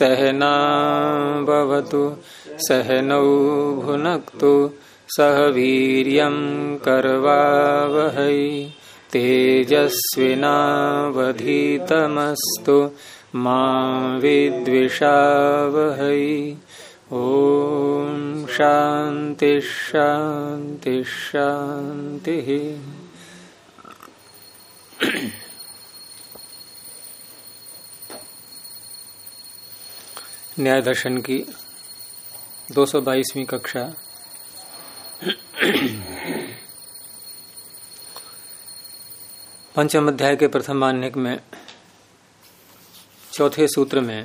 सहना भवतु सहनौ भुनक्तु सह वीर्यं करवावहै तेजस्विनावधीतमस्तु मा विद्विषावहै। ओम शांति शांति शांति। न्याय दर्शन की 222वीं कक्षा पंचम अध्याय के प्रथम मान्यक में चौथे सूत्र में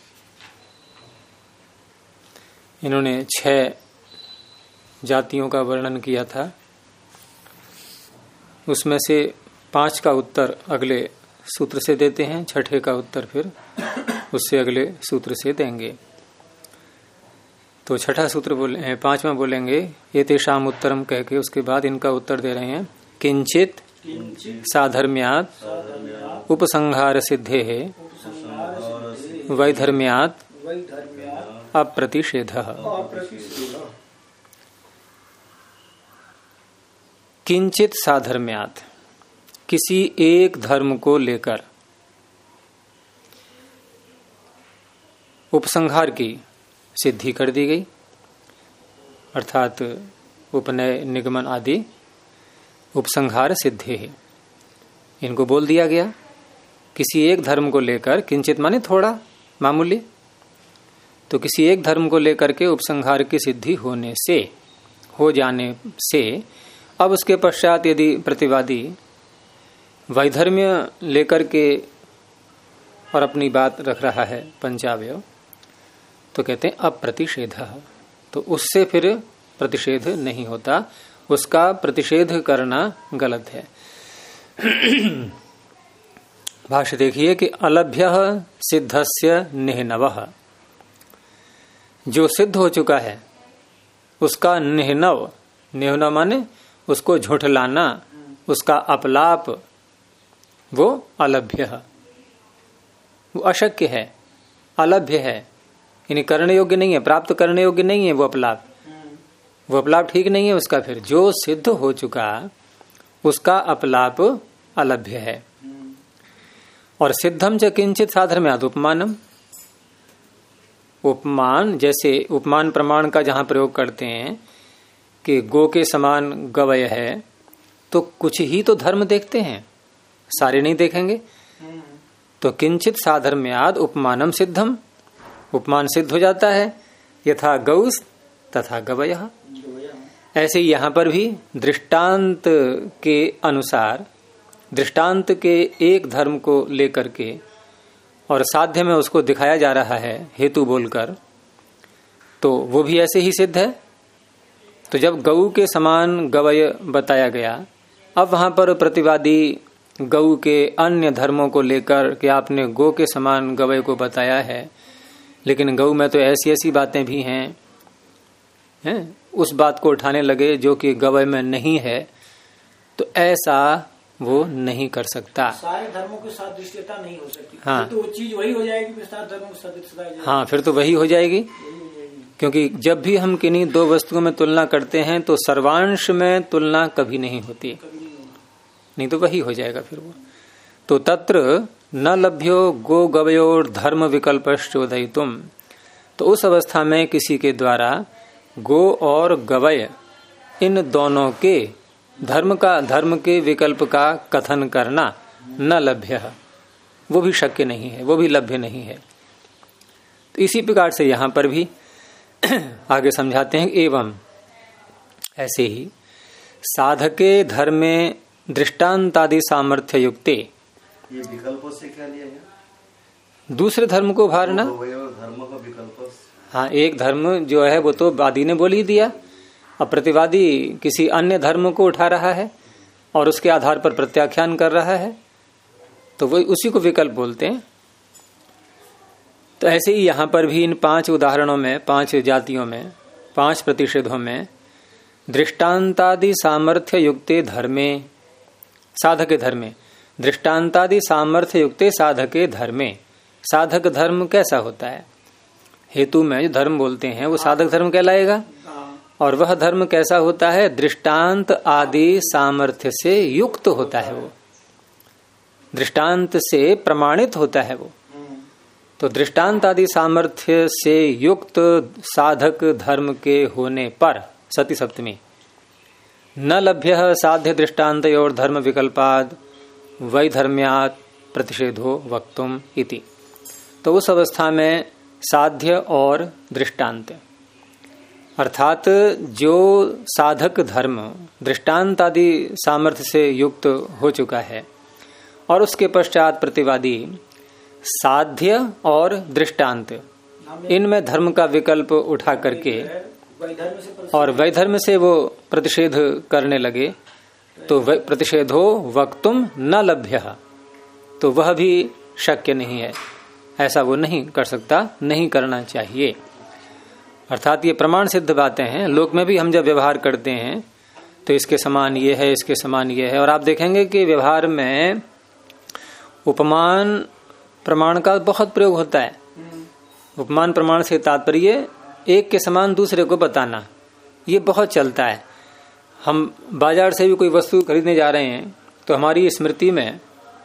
इन्होंने 6 जातियों का वर्णन किया था। उसमें से 5 का उत्तर अगले सूत्र से देते हैं, छठे का उत्तर फिर उससे अगले सूत्र से देंगे। तो छठा सूत्र बोले 5वां बोलेंगे ये तेषाम उत्तरम कह के, उसके बाद इनका उत्तर दे रहे हैं किंचित साधर्म्यात् उपसंहार सिद्धे वैधर्म्यात् अप्रतिषेधः। किंचित साधर्म्यात्, किसी एक धर्म को लेकर उपसंहार की सिद्धि कर दी गई, अर्थात उपनय निगमन आदि उपसंहार सिद्धि है, इनको बोल दिया गया। किसी एक धर्म को लेकर, किंचित माने थोड़ा, मामूली, तो किसी एक धर्म को लेकर के उपसंहार की सिद्धि होने से, हो जाने से, अब उसके पश्चात यदि प्रतिवादी वैधर्म्य लेकर के और अपनी बात रख रहा है पंचावयव, तो कहते हैं अप्रतिषेधः, तो उससे फिर प्रतिषेध नहीं होता, उसका प्रतिषेध करना गलत है। भाष्य देखिए कि अलभ्य सिद्धस्य निहनवः, जो सिद्ध हो चुका है उसका निहनव, निहनव माने उसको झुठलाना, उसका अपलाप, वो अलभ्य, वो अशक्य है, अलभ्य है, यानी करने योग्य नहीं है, प्राप्त करने योग्य नहीं है वो अपलाप, वो अपलाप ठीक नहीं है उसका। फिर जो सिद्ध हो चुका उसका अपलाप अलभ्य है। और सिद्धम च किंचित साधर्म्यात् उपमानम, उपमान, जैसे उपमान प्रमाण का जहां प्रयोग करते हैं कि गो के समान गवय है, तो कुछ ही तो धर्म देखते हैं, सारे नहीं देखेंगे। तो किंचित साधर्म्यात् उपमानम सिद्धम, उपमान सिद्ध हो जाता है, यथा गौस तथा गवयः। ऐसे यहां पर भी दृष्टांत के अनुसार, दृष्टांत के एक धर्म को लेकर के और साध्य में उसको दिखाया जा रहा है हेतु बोलकर, तो वो भी ऐसे ही सिद्ध है। तो जब गऊ के समान गवय बताया गया, अब वहां पर प्रतिवादी गऊ के अन्य धर्मों को लेकर कि आपने गो के समान गवय को बताया है, लेकिन गऊ में तो ऐसी ऐसी बातें भी हैं, उस बात को उठाने लगे जो कि गवय में नहीं है, तो ऐसा वो नहीं कर सकता। सारे धर्मों के साथ दृष्टता नहीं हो सकती। हाँ, तो वो चीज वही हो जाएगी, सारे धर्मों के साथ। हाँ, फिर तो वही हो जाएगी, क्योंकि जब भी हम किन्हीं दो वस्तुओं में तुलना करते हैं तो सर्वांश में तुलना कभी नहीं होती, नहीं तो वही हो जाएगा फिर वो। तो तत्र न लभ्यो गो गवयोर धर्म विकल्पश्चोदयितुम, तो उस अवस्था में किसी के द्वारा गो और गवय इन दोनों के धर्म के विकल्प का कथन करना न लभ्य, वो भी शक्य नहीं है, वो भी लभ्य नहीं है। तो इसी प्रकार से यहां पर भी आगे समझाते हैं, एवं ऐसे ही साधके धर्मे दृष्टांतादि सामर्थ्य युक्ते, ये विकल्पों से क्या लिया है? दूसरे धर्म को उभारना। धर्म का विकल्प, हाँ, एक धर्म जो है वो तो वादी ने बोल ही दिया, अब प्रतिवादी किसी अन्य धर्म को उठा रहा है और उसके आधार पर प्रत्याख्यान कर रहा है, तो वही उसी को विकल्प बोलते हैं। तो ऐसे ही यहां पर भी इन 5 उदाहरणों में, 5 जातियों में, 5 प्रतिषेधों में दृष्टांतादि सामर्थ्य युक्ते धर्मे, साधके धर्मे, दृष्टांतादि सामर्थ्य युक्ते साधके धर्मे, साधक धर्म कैसा होता है? हेतु में जो धर्म बोलते हैं वो साधक धर्म कहलाएगा। और वह धर्म कैसा होता है? दृष्टांत आदि सामर्थ्य से युक्त होता है, वो दृष्टांत से प्रमाणित होता है वो। तो दृष्टांत आदि सामर्थ्य से युक्त साधक धर्म के होने पर सती सप्तमी न लभ्य साध्य दृष्टांत और धर्म विकल्पाद वैधर्म्यात् प्रतिषेधो वक्तुम इति। तो उस अवस्था में साध्य और दृष्टांत अर्थात जो साधक धर्म दृष्टांत आदि सामर्थ्य से युक्त हो चुका है और उसके पश्चात प्रतिवादी साध्य और दृष्टांत इनमें धर्म का विकल्प उठा करके और वैधर्म से वो प्रतिषेध करने लगे तो प्रतिषेधो वक्तुम न लभ्य, तो वह भी शक्य नहीं है, ऐसा वो नहीं कर सकता, नहीं करना चाहिए। अर्थात ये प्रमाण सिद्ध बातें हैं। लोक में भी हम जब व्यवहार करते हैं तो इसके समान ये है, इसके समान ये है। और आप देखेंगे कि व्यवहार में उपमान प्रमाण का बहुत प्रयोग होता है। उपमान प्रमाण से तात्पर्य एक के समान दूसरे को बताना, ये बहुत चलता है। हम बाजार से भी कोई वस्तु खरीदने जा रहे हैं तो हमारी स्मृति में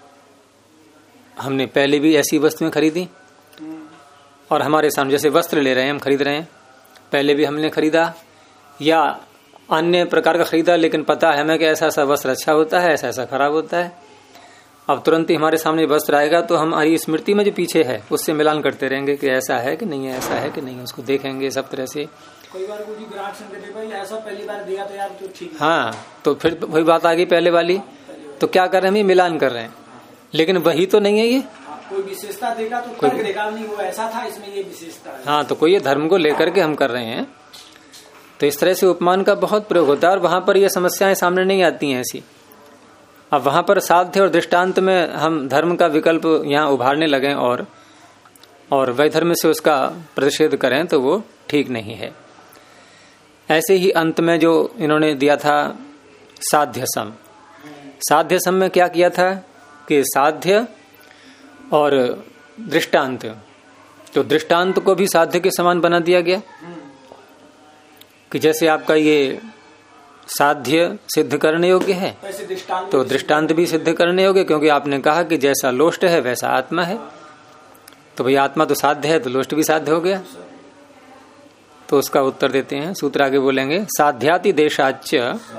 हमने पहले भी ऐसी वस्तुएं खरीदी और हमारे सामने जैसे वस्त्र ले रहे हैं, हम खरीद रहे हैं, पहले भी हमने खरीदा या अन्य प्रकार का खरीदा, लेकिन पता है हमें कि ऐसा ऐसा वस्त्र अच्छा होता है, ऐसा ऐसा खराब होता है। अब तुरंत ही हमारे सामने वस्त्र आएगा तो हम हमारी स्मृति में जो पीछे है उससे मिलान करते रहेंगे कि ऐसा है कि नहीं है, ऐसा है कि नहीं है, उसको देखेंगे सब तरह से। कोई बार कोई ग्राहक संग भाई ऐसा पहली बार दिया तो यार तो ठीक। हाँ, तो फिर वही बात आ गई पहले वाली, तो क्या कर रहे हैं? मिलान कर रहे हैं, लेकिन वही तो नहीं है ये। कोई विशेषता देगा तो कोई देगा नहीं, वो ऐसा था इसमें ये विशेषता है। हाँ, तो कोई ये धर्म को लेकर के हम कर रहे हैं। तो इस तरह से उपमान का बहुत प्रयोग होता है और वहां पर ये समस्याएं सामने नहीं आती हैं ऐसी। अब वहां पर साध्य और दृष्टांत में हम धर्म का विकल्प यहाँ उभारने लगे और वैधर्म से उसका प्रतिषेध करें तो वो ठीक नहीं है। ऐसे ही अंत में जो इन्होंने दिया था साध्य सम, साध्य सम में क्या किया था कि साध्य और दृष्टांत, तो दृष्टांत को भी साध्य के समान बना दिया गया कि जैसे आपका ये साध्य सिद्ध करने योग्य है तो दृष्टांत भी सिद्ध करने योग्य, क्योंकि आपने कहा कि जैसा लोष्ट है वैसा आत्मा है, तो भाई आत्मा तो साध्य है तो लोष्ट भी साध्य हो गया। तो उसका उत्तर देते हैं, सूत्र आगे बोलेंगे, साध्याति देशाच्च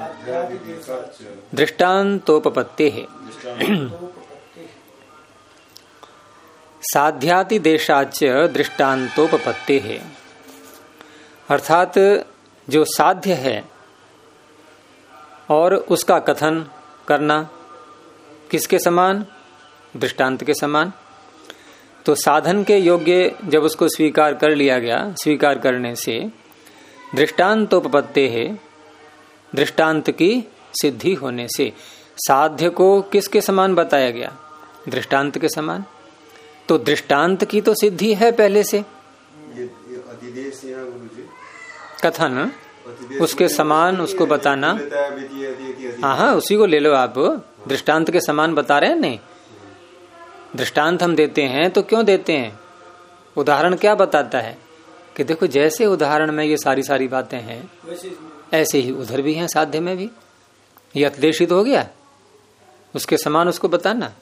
दृष्टान्तोपपत्ते है। साध्याति देशाच्च दृष्टान्तोपपत्ते है, अर्थात जो साध्य है और उसका कथन करना किसके समान? दृष्टांत के समान। तो साधन के योग्य जब उसको स्वीकार कर लिया गया, स्वीकार करने से दृष्टान्तोपपत्ते है, दृष्टांत की सिद्धि होने से साध्य को किसके समान बताया गया? दृष्टांत के समान। तो दृष्टांत की तो सिद्धि है पहले से, कथन उसके समान उसको बताना। हाँ, उसी को ले लो आप, दृष्टांत के समान बता रहे हैं। नहीं, दृष्टांत हम देते हैं तो क्यों देते हैं? उदाहरण क्या बताता है कि देखो जैसे उदाहरण में ये सारी बातें हैं ऐसे ही उधर भी हैं, साध्य में भी। ये अतिदेशित हो गया, उसके समान उसको बताना।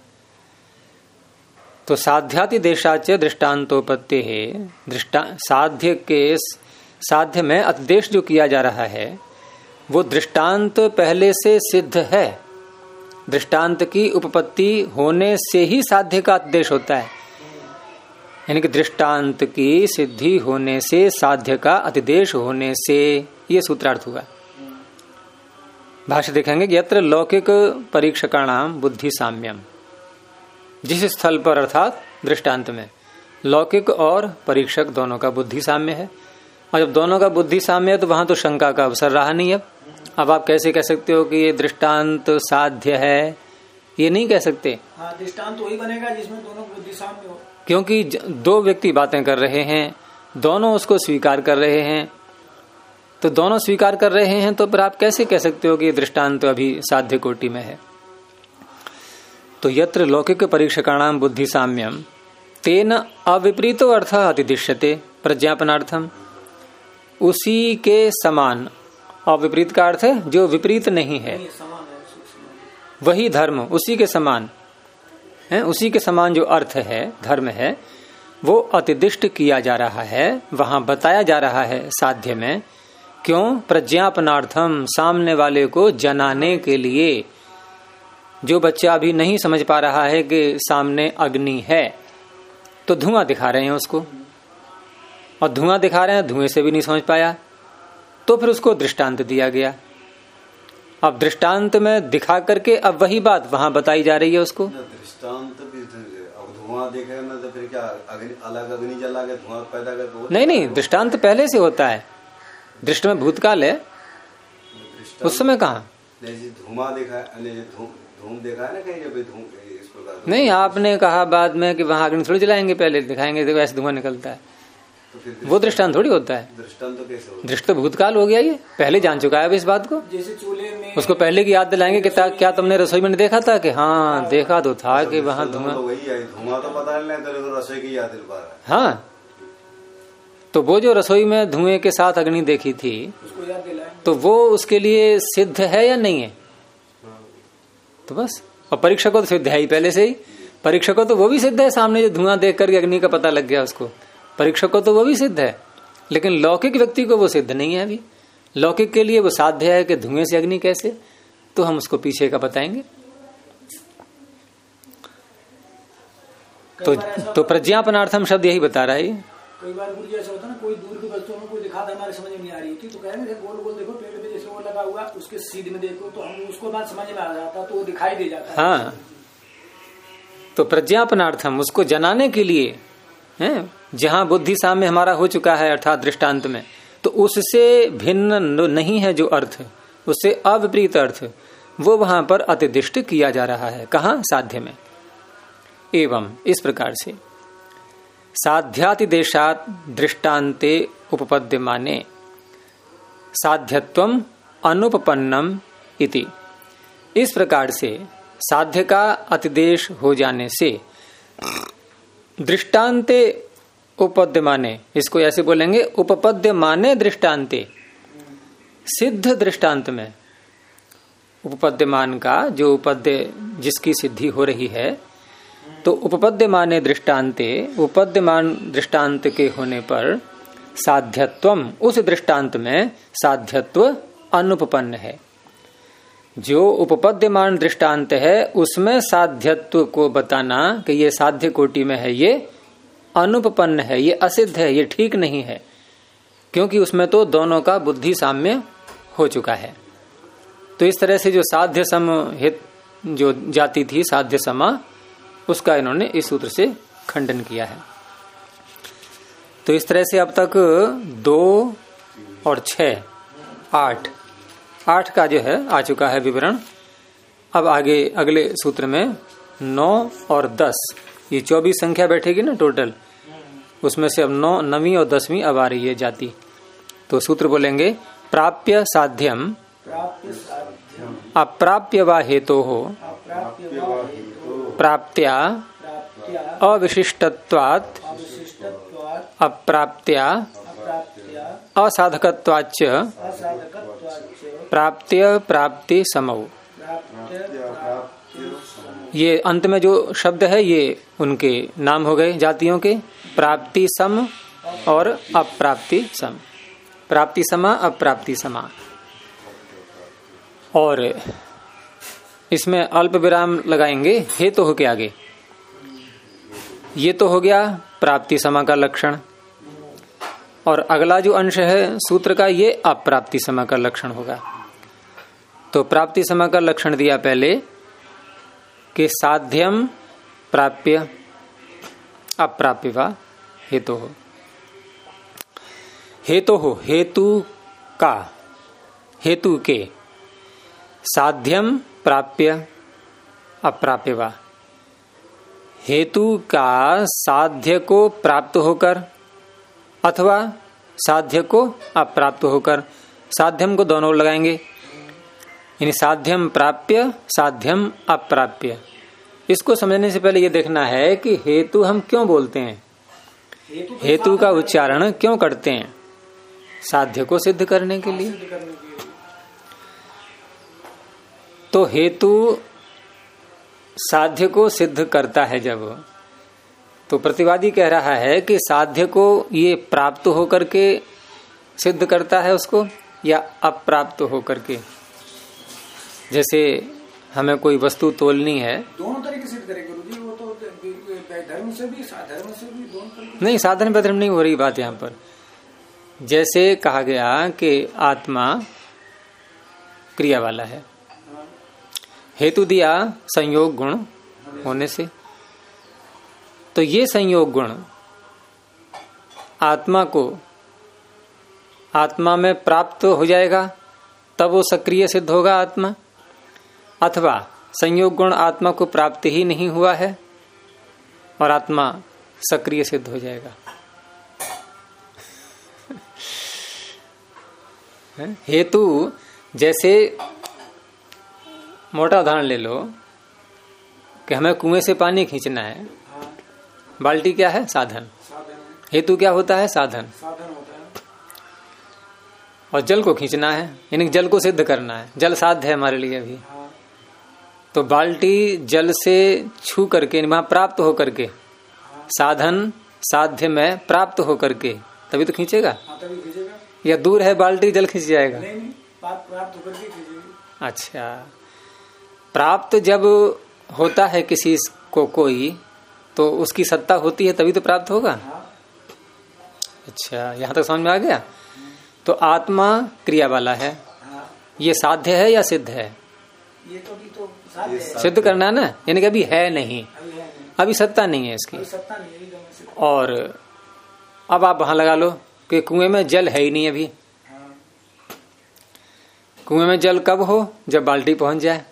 तो साध्याति देशाच दृष्टान्तोपत्ते है, साध्य में अतिदेश जो किया जा रहा है वो दृष्टांत पहले से सिद्ध है। दृष्टांत की उपपत्ति होने से ही साध्य का अतिदेश होता है, यानी कि दृष्टांत की सिद्धि होने से साध्य का अतिदेश होने से, ये सूत्रार्थ हुआ। भाष्य देखेंगे कि यत्र लौकिक परीक्षकाणाम बुद्धि साम्यम, जिस स्थल पर अर्थात दृष्टांत में लौकिक और परीक्षक दोनों का बुद्धि साम्य है, और जब दोनों का बुद्धि साम्य है तो वहां तो शंका का अवसर रहा नहीं। अब आप कैसे कह सकते हो कि ये दृष्टांत साध्य है? ये नहीं कह सकते। हाँ, दृष्टांत वही बनेगा जिसमें दोनों बुद्धि साम्य हो, क्योंकि दो व्यक्ति बातें कर रहे हैं, दोनों उसको स्वीकार कर रहे हैं, तो दोनों स्वीकार कर रहे हैं तो फिर आप कैसे कह सकते हो कि ये दृष्टांत अभी साध्य कोटि में है? तो यत्र लौकिक परीक्षकाणाम बुद्धि साम्यम तेन अविपरीतो अर्थ अतिदिश्यते, प्रज्ञापनार्थम, उसी के समान। और विपरीत का अर्थ है जो विपरीत नहीं है, वही धर्म, उसी के समान है, उसी के समान जो अर्थ है, धर्म है, वो अतिदिष्ट किया जा रहा है, वहां बताया जा रहा है साध्य में। क्यों? प्रज्ञापनार्थम, सामने वाले को जनाने के लिए। जो बच्चा अभी नहीं समझ पा रहा है कि सामने अग्नि है, तो धुआं दिखा रहे हैं उसको, और धुआं दिखा रहे हैं, धुएं से भी नहीं समझ पाया, तो फिर उसको दृष्टांत दिया गया। अब दृष्टांत में दिखा करके अब वही बात वहां बताई जा रही है उसको। दृष्टांत भी अब धुआं देखेगा ना, तो फिर क्या अलग अग्नि जला के धुआं पैदा कर? नहीं, दृष्टांत पहले से होता है। दृष्ट में भूतकाल है, उस समय कहाँ? धुआं देखा है, धूम देखा है ना कहीं, जब धूम इस प्रकार। नहीं, आपने कहा बाद में कि वहां अग्नि थोड़ी जलाएंगे, पहले दिखाएंगे, देखो ऐसे धुआं निकलता है, तो वो दृष्टांत थोड़ी होता है। दृष्टांत तो कैसे होता है? दृष्ट तो भूतकाल हो गया, ये पहले जान चुका है अब इस बात को। जैसे चूल्हे में उसको पहले की याद दिलाएंगे कि क्या तुमने रसोई में देखा था? कि हाँ देखा तो था कि वहां धुआं। वही है, धुआं तो पता नहीं, तो रसोई की याद दिल पा रहा है। हाँ, तो वो जो रसोई में धुएं के साथ अग्नि देखी थी, उसको याद दिलाएं, तो वो उसके लिए सिद्ध है या नहीं है? तो बस। और परीक्षक को तो सिद्ध है ही पहले से ही। परीक्षक को तो वो भी सिद्ध है, सामने जो धुआं देख करके अग्नि का पता लग गया उसको, परीक्षक को तो वो भी सिद्ध है। लेकिन लौकिक व्यक्ति को वो सिद्ध नहीं है अभी। लौकिक के लिए वो साध्य है कि धुएं से अग्नि कैसे, तो हम उसको पीछे का बताएंगे। तो प्रज्ञापनार्थम शब्द यही बता रहा है। कई बार गुरु जी ऐसा होता है ना, कोई दूर की वस्तु में कोई दिखा था, हमारे समझ में नहीं आ रही थी, तो कहेंगे गोल गोल देखो, पेड़ पे जैसे वो लगा हुआ, उसके सीध में देखो, तो हम उसको बात समझ में आ जाता, तो वो दिखाई दे जाता है। हाँ, तो प्रज्ञापनार्थम, उसको जनाने के लिए है, जहां बुद्धि साम्य हमारा हो चुका है अर्थात दृष्टांत में, तो उससे भिन्न नहीं है जो अर्थ, उससे अविपरीत अर्थ, वो वहां पर अतिदिष्ट किया जा रहा है। कहाँ? साध्य में। एवं इस प्रकार से साध्यातिदेशात दृष्टान्ते उपपद्यमाने साध्यत्वम अनुपपन्नम इति। इस प्रकार से साध्य का अतिदेश हो जाने से दृष्टान्ते उपपद्यमाने, इसको ऐसे बोलेंगे उपपद्यमाने दृष्टान्ते, सिद्ध दृष्टांत में। उपपद्यमान का जो उपद्य जिसकी सिद्धि हो रही है, तो उपपद्यमाने दृष्टान्ते, उपपद्यमान दृष्टांत के होने पर साध्यत्वम, उस दृष्टांत में साध्यत्व अनुपपन्न है। जो उपपद्यमान दृष्टांत है उसमें साध्यत्व को बताना कि ये साध्य कोटि में है, ये अनुपपन्न है, ये असिद्ध है, ये ठीक नहीं है, क्योंकि उसमें तो दोनों का बुद्धि साम्य हो चुका है। तो इस तरह से जो साध्य सम हित जो जाति थी, साध्य समा, उसका इन्होंने इस सूत्र से खंडन किया है। तो इस तरह से अब तक 2 और 6, 8 का जो है आ चुका है विवरण। अब आगे अगले सूत्र में 9 और 10, ये 24 संख्या बैठेगी ना टोटल, उसमें से अब 9, 9वीं और 10वीं अब आ रही है जाति। तो सूत्र बोलेंगे प्राप्य साध्यम अप्राप्य वा हेतो हो प्राप्त्या अविशिष्टत्वात् अप्राप्त्या असाधकत्वाच्च प्राप्त्य प्राप्ति समौ। ये अंत में जो शब्द है ये उनके नाम हो गए जातियों के, प्राप्ति सम और अप्राप्ति सम। प्राप्ति समा, अप्राप्ति समा। और इसमें अल्प विराम लगाएंगे हे तो हो के आगे। ये तो हो गया प्राप्ति समा का लक्षण, और अगला जो अंश है सूत्र का ये अप्राप्ति समा का लक्षण होगा। तो प्राप्ति समा का लक्षण दिया पहले कि साध्यम प्राप्य अप्राप्य वा हेतु हो। हेतु हो, हेतु का, हेतु के, साध्यम प्राप्य अप्राप्य वा, हेतु का साध्य को प्राप्त होकर अथवा साध्य को अप्राप्त होकर, साध्यम को दोनों लगाएंगे, यानी साध्यम प्राप्य साध्यम अप्राप्य। इसको समझने से पहले ये देखना है कि हेतु हम क्यों बोलते हैं। हेतु का उच्चारण क्यों करते हैं? साध्य को सिद्ध करने के लिए। तो हेतु साध्य को सिद्ध करता है जब, तो प्रतिवादी कह रहा है कि साध्य को ये प्राप्त होकर के सिद्ध करता है उसको, या अप्राप्त होकर के। जैसे हमें कोई वस्तु तोलनी है, दोनों तरीके से करेंगे गुरुजी, वो तो धर्म से भी साधर्म से भी दोनों तरीके। नहीं, साधन बधर्म नहीं हो रही बात यहाँ पर। जैसे कहा गया कि आत्मा क्रिया वाला है, हेतु दिया संयोग गुण होने से, तो ये संयोग गुण आत्मा में प्राप्त हो जाएगा, तब वो सक्रिय सिद्ध होगा आत्मा। अथवा संयोग गुण आत्मा को प्राप्त ही नहीं हुआ है और आत्मा सक्रिय सिद्ध हो जाएगा। हेतु, जैसे मोटा उदाहरण ले लो कि हमें कुएं से पानी खींचना है, बाल्टी क्या है? साधन। हेतु क्या होता है? साधन होता है। और जल को खींचना है, यानी जल को सिद्ध करना है, जल साध्य है हमारे लिए अभी। तो बाल्टी जल से छू करके वहां प्राप्त होकर के, साधन साध्य में प्राप्त होकर के तभी तो खींचेगा। तभी खींचेगा। या दूर है बाल्टी, जल खींच जाएगा? नहीं, प्राप्त होकर के खींचेगी। अच्छा, प्राप्त जब होता है किसी को कोई, तो उसकी सत्ता होती है तभी तो प्राप्त होगा। अच्छा, यहां तक समझ में आ गया। तो आत्मा क्रिया वाला है, ये साध्य है या सिद्ध है? ये तो साध्य है। सिद्ध करना है ना, यानी कि अभी है नहीं, अभी सत्ता नहीं है इसकी। और अब आप वहां लगा लो कि कुएं में जल है ही नहीं अभी। कुएं में जल कब हो? जब बाल्टी पहुंच जाए।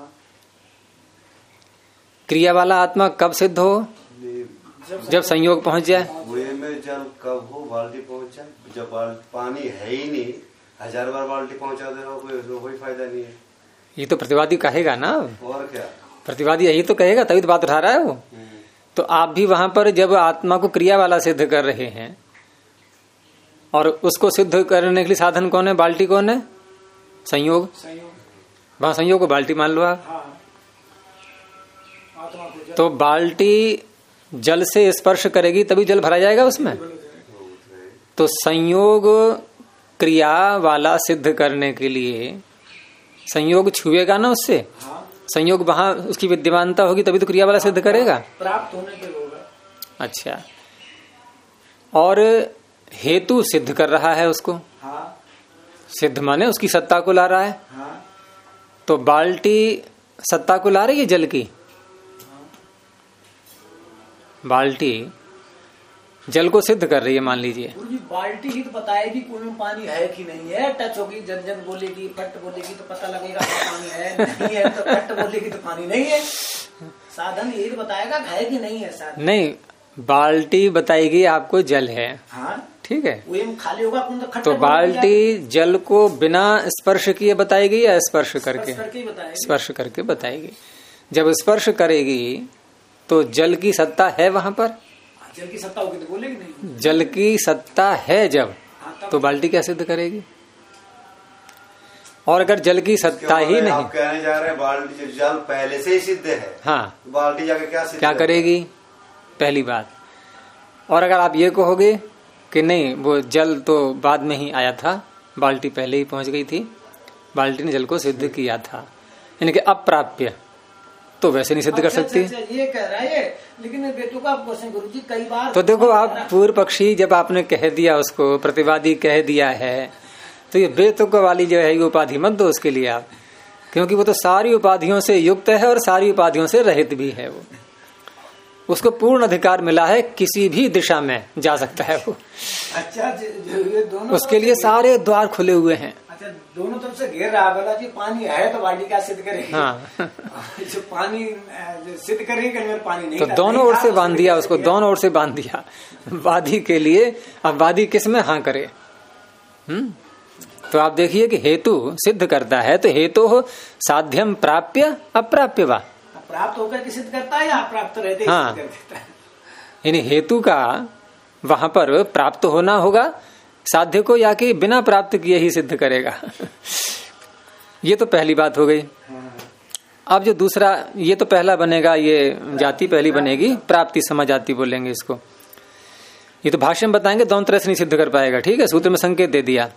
क्रिया वाला आत्मा कब सिद्ध हो? जब संयोग पहुंच जाए। कुएं में जल कब हो? बाल्टी पहुंच जाए। जब पानी है ही नहीं, 1000 बार बाल्टी पहुंचा दे रहा, कोई फायदा नहीं है। ये तो प्रतिवादी कहेगा ना। और क्या, प्रतिवादी यही तो कहेगा, तभी तो बात उठा रहा है वो। तो आप भी वहां पर जब आत्मा को क्रिया वाला सिद्ध कर रहे हैं, और उसको सिद्ध करने के लिए साधन कौन है? बाल्टी कौन है? संयोग। वहां संयोग को बाल्टी मान लो आप। तो बाल्टी जल से स्पर्श करेगी तभी जल भरा जाएगा उसमें। तो संयोग क्रिया वाला सिद्ध करने के लिए संयोग छुएगा ना उससे, संयोग वहां उसकी विद्यमानता होगी तभी तो क्रिया वाला सिद्ध करेगा, प्राप्त होने के होगा। अच्छा, और हेतु सिद्ध कर रहा है उसको। सिद्ध माने उसकी सत्ता को ला रहा है। तो बाल्टी सत्ता को ला रही है जल की। बाल्टी जल को सिद्ध कर रही है, मान लीजिए। बाल्टी ही तो बताएगी कुएं में पानी है कि नहीं है। टच होगी, जन जन बोलेगी, फट बोलेगी तो पता लगेगा पानी है, नहीं है। तो फट बोलेगी तो पानी नहीं है। साधन यही तो बताएगा है कि नहीं है। साधन नहीं, बाल्टी बताएगी आपको जल है। ठीक है, खाली होगा तो बाल्टी जल को बिना स्पर्श किए बताएगी या स्पर्श करके? स्पर्श करके बताएगी। जब स्पर्श करेगी तो जल की सत्ता है वहां पर। जल की सत्ता होगी तो बोलेगी नहीं। जल की सत्ता है जब, तो बाल्टी क्या सिद्ध करेगी? और अगर जल की सत्ता ही नहीं, आप कहने जा रहे हैं बाल्टी जल पहले से ही सिद्ध है। हाँ, बाल्टी जाके क्या करेगी? पहली बात। और अगर आप ये कहोगे कि नहीं, वो जल तो बाद में ही आया था, बाल्टी पहले ही पहुंच गई थी, बाल्टी ने जल को सिद्ध किया था, यानी कि अप्राप्य, तो वैसे नहीं सिद्ध कर सकती। ये कह रहा है, लेकिन बेटू का क्वेश्चन गुरुजी कई बार। तो देखो, आप पूर्व पक्षी जब आपने कह दिया उसको, प्रतिवादी कह दिया है, तो ये बेतुक वाली जो है ये उपाधि मत दो उसके लिए आप, क्योंकि वो तो सारी उपाधियों से युक्त है और सारी उपाधियों से रहित भी है। वो उसको पूर्ण अधिकार मिला है, किसी भी दिशा में जा सकता है वो। अच्छा, ये दोनों उसके लिए सारे द्वार खुले हुए हैं। अच्छा, दोनों तरफ से घेर रहा बोला जी पानी है तो बाल्टी क्या सिद्ध करेगी? हाँ। जो पानी सिद्ध करेगी, पानी नहीं, तो दोनों ओर से बांध दिया उसको, दोनों ओर से बांध दिया वादी के लिए। अब वादी किस में हाँ करे? तो आप देखिए कि हेतु सिद्ध करता है, तो हेतु हो साध्यम प्राप्य अप्राप्य वा, प्राप्त होकर के सिद्ध करता है या अप्राप्त रहते हाँ, यानी हेतु का वहां पर प्राप्त होना होगा साध्य को, या कि बिना प्राप्त किए ही सिद्ध करेगा। ये तो पहली बात हो गई। अब जो दूसरा, ये तो पहला बनेगा, ये जाति पहली बनेगी, प्राप्ति समजाति बोलेंगे इसको। ये तो भाष्य में बताएंगे, दोनों तरह से नहीं सिद्ध कर पाएगा। ठीक है, सूत्र में संकेत दे दिया।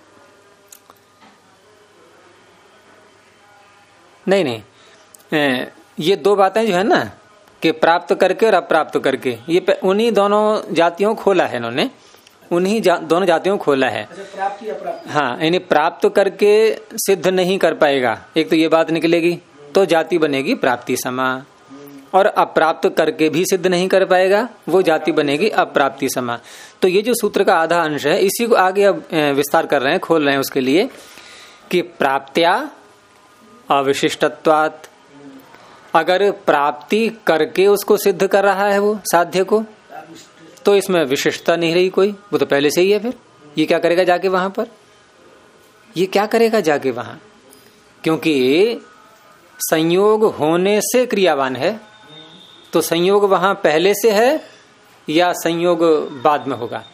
नहीं, ये दो बातें जो है ना, कि प्राप्त करके और अप्राप्त करके, ये उन्हीं दोनों जातियों खोला है इन्होंने, उन्हीं दोनों जातियों खोला है। प्राप्ति अप्राप्ति। हाँ, इन्हें प्राप्त करके सिद्ध नहीं कर पाएगा, एक तो ये बात निकलेगी, तो जाति बनेगी प्राप्ति समा। और अप्राप्त करके भी सिद्ध नहीं कर पाएगा, वो जाति बनेगी अप्राप्ति समा। तो ये जो सूत्र का आधा अंश है, इसी को आगे अब विस्तार कर रहे हैं, खोल रहे हैं उसके लिए, कि प्राप्त्या अविशिष्टत्वात्, अगर प्राप्ति करके उसको सिद्ध कर रहा है वो साध्य को, तो इसमें विशिष्टता नहीं रही कोई, वो तो पहले से ही है। फिर ये क्या करेगा जाके वहां पर, ये क्या करेगा जाके वहां, क्योंकि संयोग होने से क्रियावान है, तो संयोग वहां पहले से है या संयोग बाद में होगा?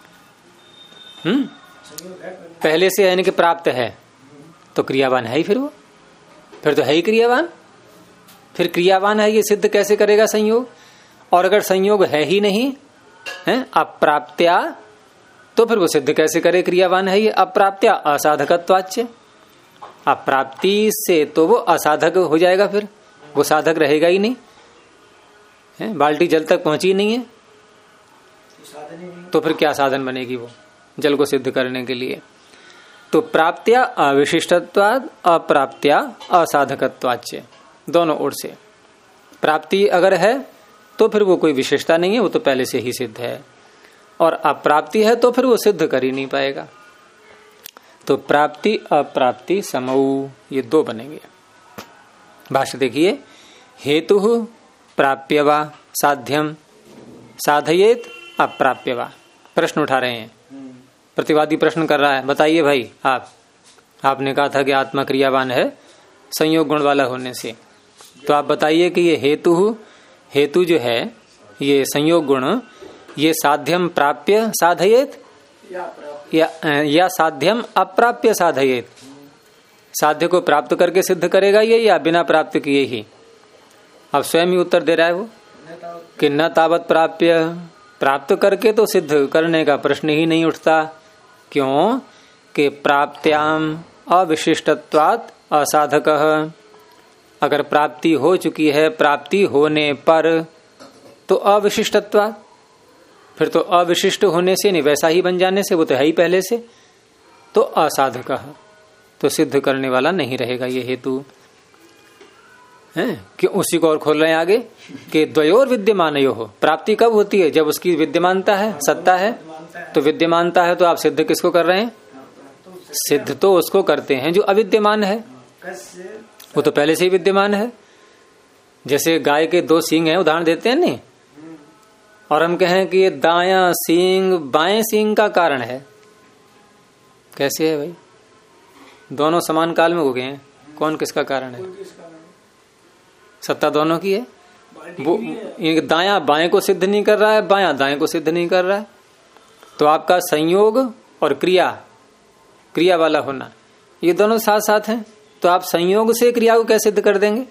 पहले से है, यानी कि प्राप्त है, तो क्रियावान है ही, फिर तो है ही क्रियावान। फिर क्रियावान है, ये सिद्ध कैसे करेगा संयोग? और अगर संयोग है ही नहीं है, अप्राप्त्या, तो फिर वो सिद्ध कैसे करे क्रियावान है ये? अप्राप्त्या असाधकत्वाच्य, अप्राप्ति से तो वो असाधक हो जाएगा, फिर वो साधक रहेगा ही नहीं है। बाल्टी जल तक पहुंची नहीं है, तो फिर क्या साधन बनेगी वो जल को सिद्ध करने के लिए? तो प्राप्त्या अविशिष्टत्वाद, अप्राप्त्या असाधकत्वाच्य, दोनों ओर से। प्राप्ति अगर है तो फिर वो कोई विशेषता नहीं है, वो तो पहले से ही सिद्ध है, और अप्राप्ति है तो फिर वो सिद्ध कर ही नहीं पाएगा। तो प्राप्ति अप्राप्ति समऊ, ये दो बनेंगे। भाष्य देखिए, हेतु प्राप्य वा साध्यम साधयेत अप्राप्य वा। प्रश्न उठा रहे हैं, प्रतिवादी प्रश्न कर रहा है, बताइए भाई, आपने कहा था कि आत्मा क्रियावान है संयोग गुण वाला होने से, तो आप बताइए कि ये हेतु जो है, ये संयोग गुण, ये साध्यम प्राप्य साधयेत या साध्यम अप्राप्य साधयेत? साध्य को प्राप्त करके सिद्ध करेगा ये, या बिना प्राप्त किए ही? अब स्वयं ही उत्तर दे रहा है वो कि न तावत प्राप्य, प्राप्त करके तो सिद्ध करने का प्रश्न ही नहीं उठता। क्यों? कि प्राप्त्याम अविशिष्टत्वात् असाधकः, अगर प्राप्ति हो चुकी है, प्राप्ति होने पर तो अविशिष्टत्वात्, फिर तो अविशिष्ट होने से नहीं, वैसा ही बन जाने से, वो तो है ही पहले से, तो असाधकः, तो सिद्ध करने वाला नहीं रहेगा ये हेतु है। कि उसी को और खोल रहे हैं आगे कि द्वयोर विद्यमानयो हो, प्राप्ति कब होती है? जब उसकी विद्यमानता है, सत्ता है, तो विद्यमानता है, तो आप सिद्ध किसको कर रहे हैं? सिद्ध तो उसको करते हैं जो अविद्यमान है, वो तो पहले से ही विद्यमान है। जैसे गाय के दो सींग हैं, उदाहरण देते हैं नहीं, और हम कहें कि ये दायां सींग बाएं सींग का कारण है। कैसे है भाई? दोनों समान काल में हो गए हैं, कौन किसका कारण है? सत्ता दोनों की है। वो ये दायां बाएं को सिद्ध नहीं कर रहा है, बायां दाएं को सिद्ध नहीं कर रहा है। तो आपका संयोग और क्रिया वाला होना, ये दोनों साथ साथ हैं, तो आप संयोग से क्रिया को कैसे सिद्ध कर देंगे?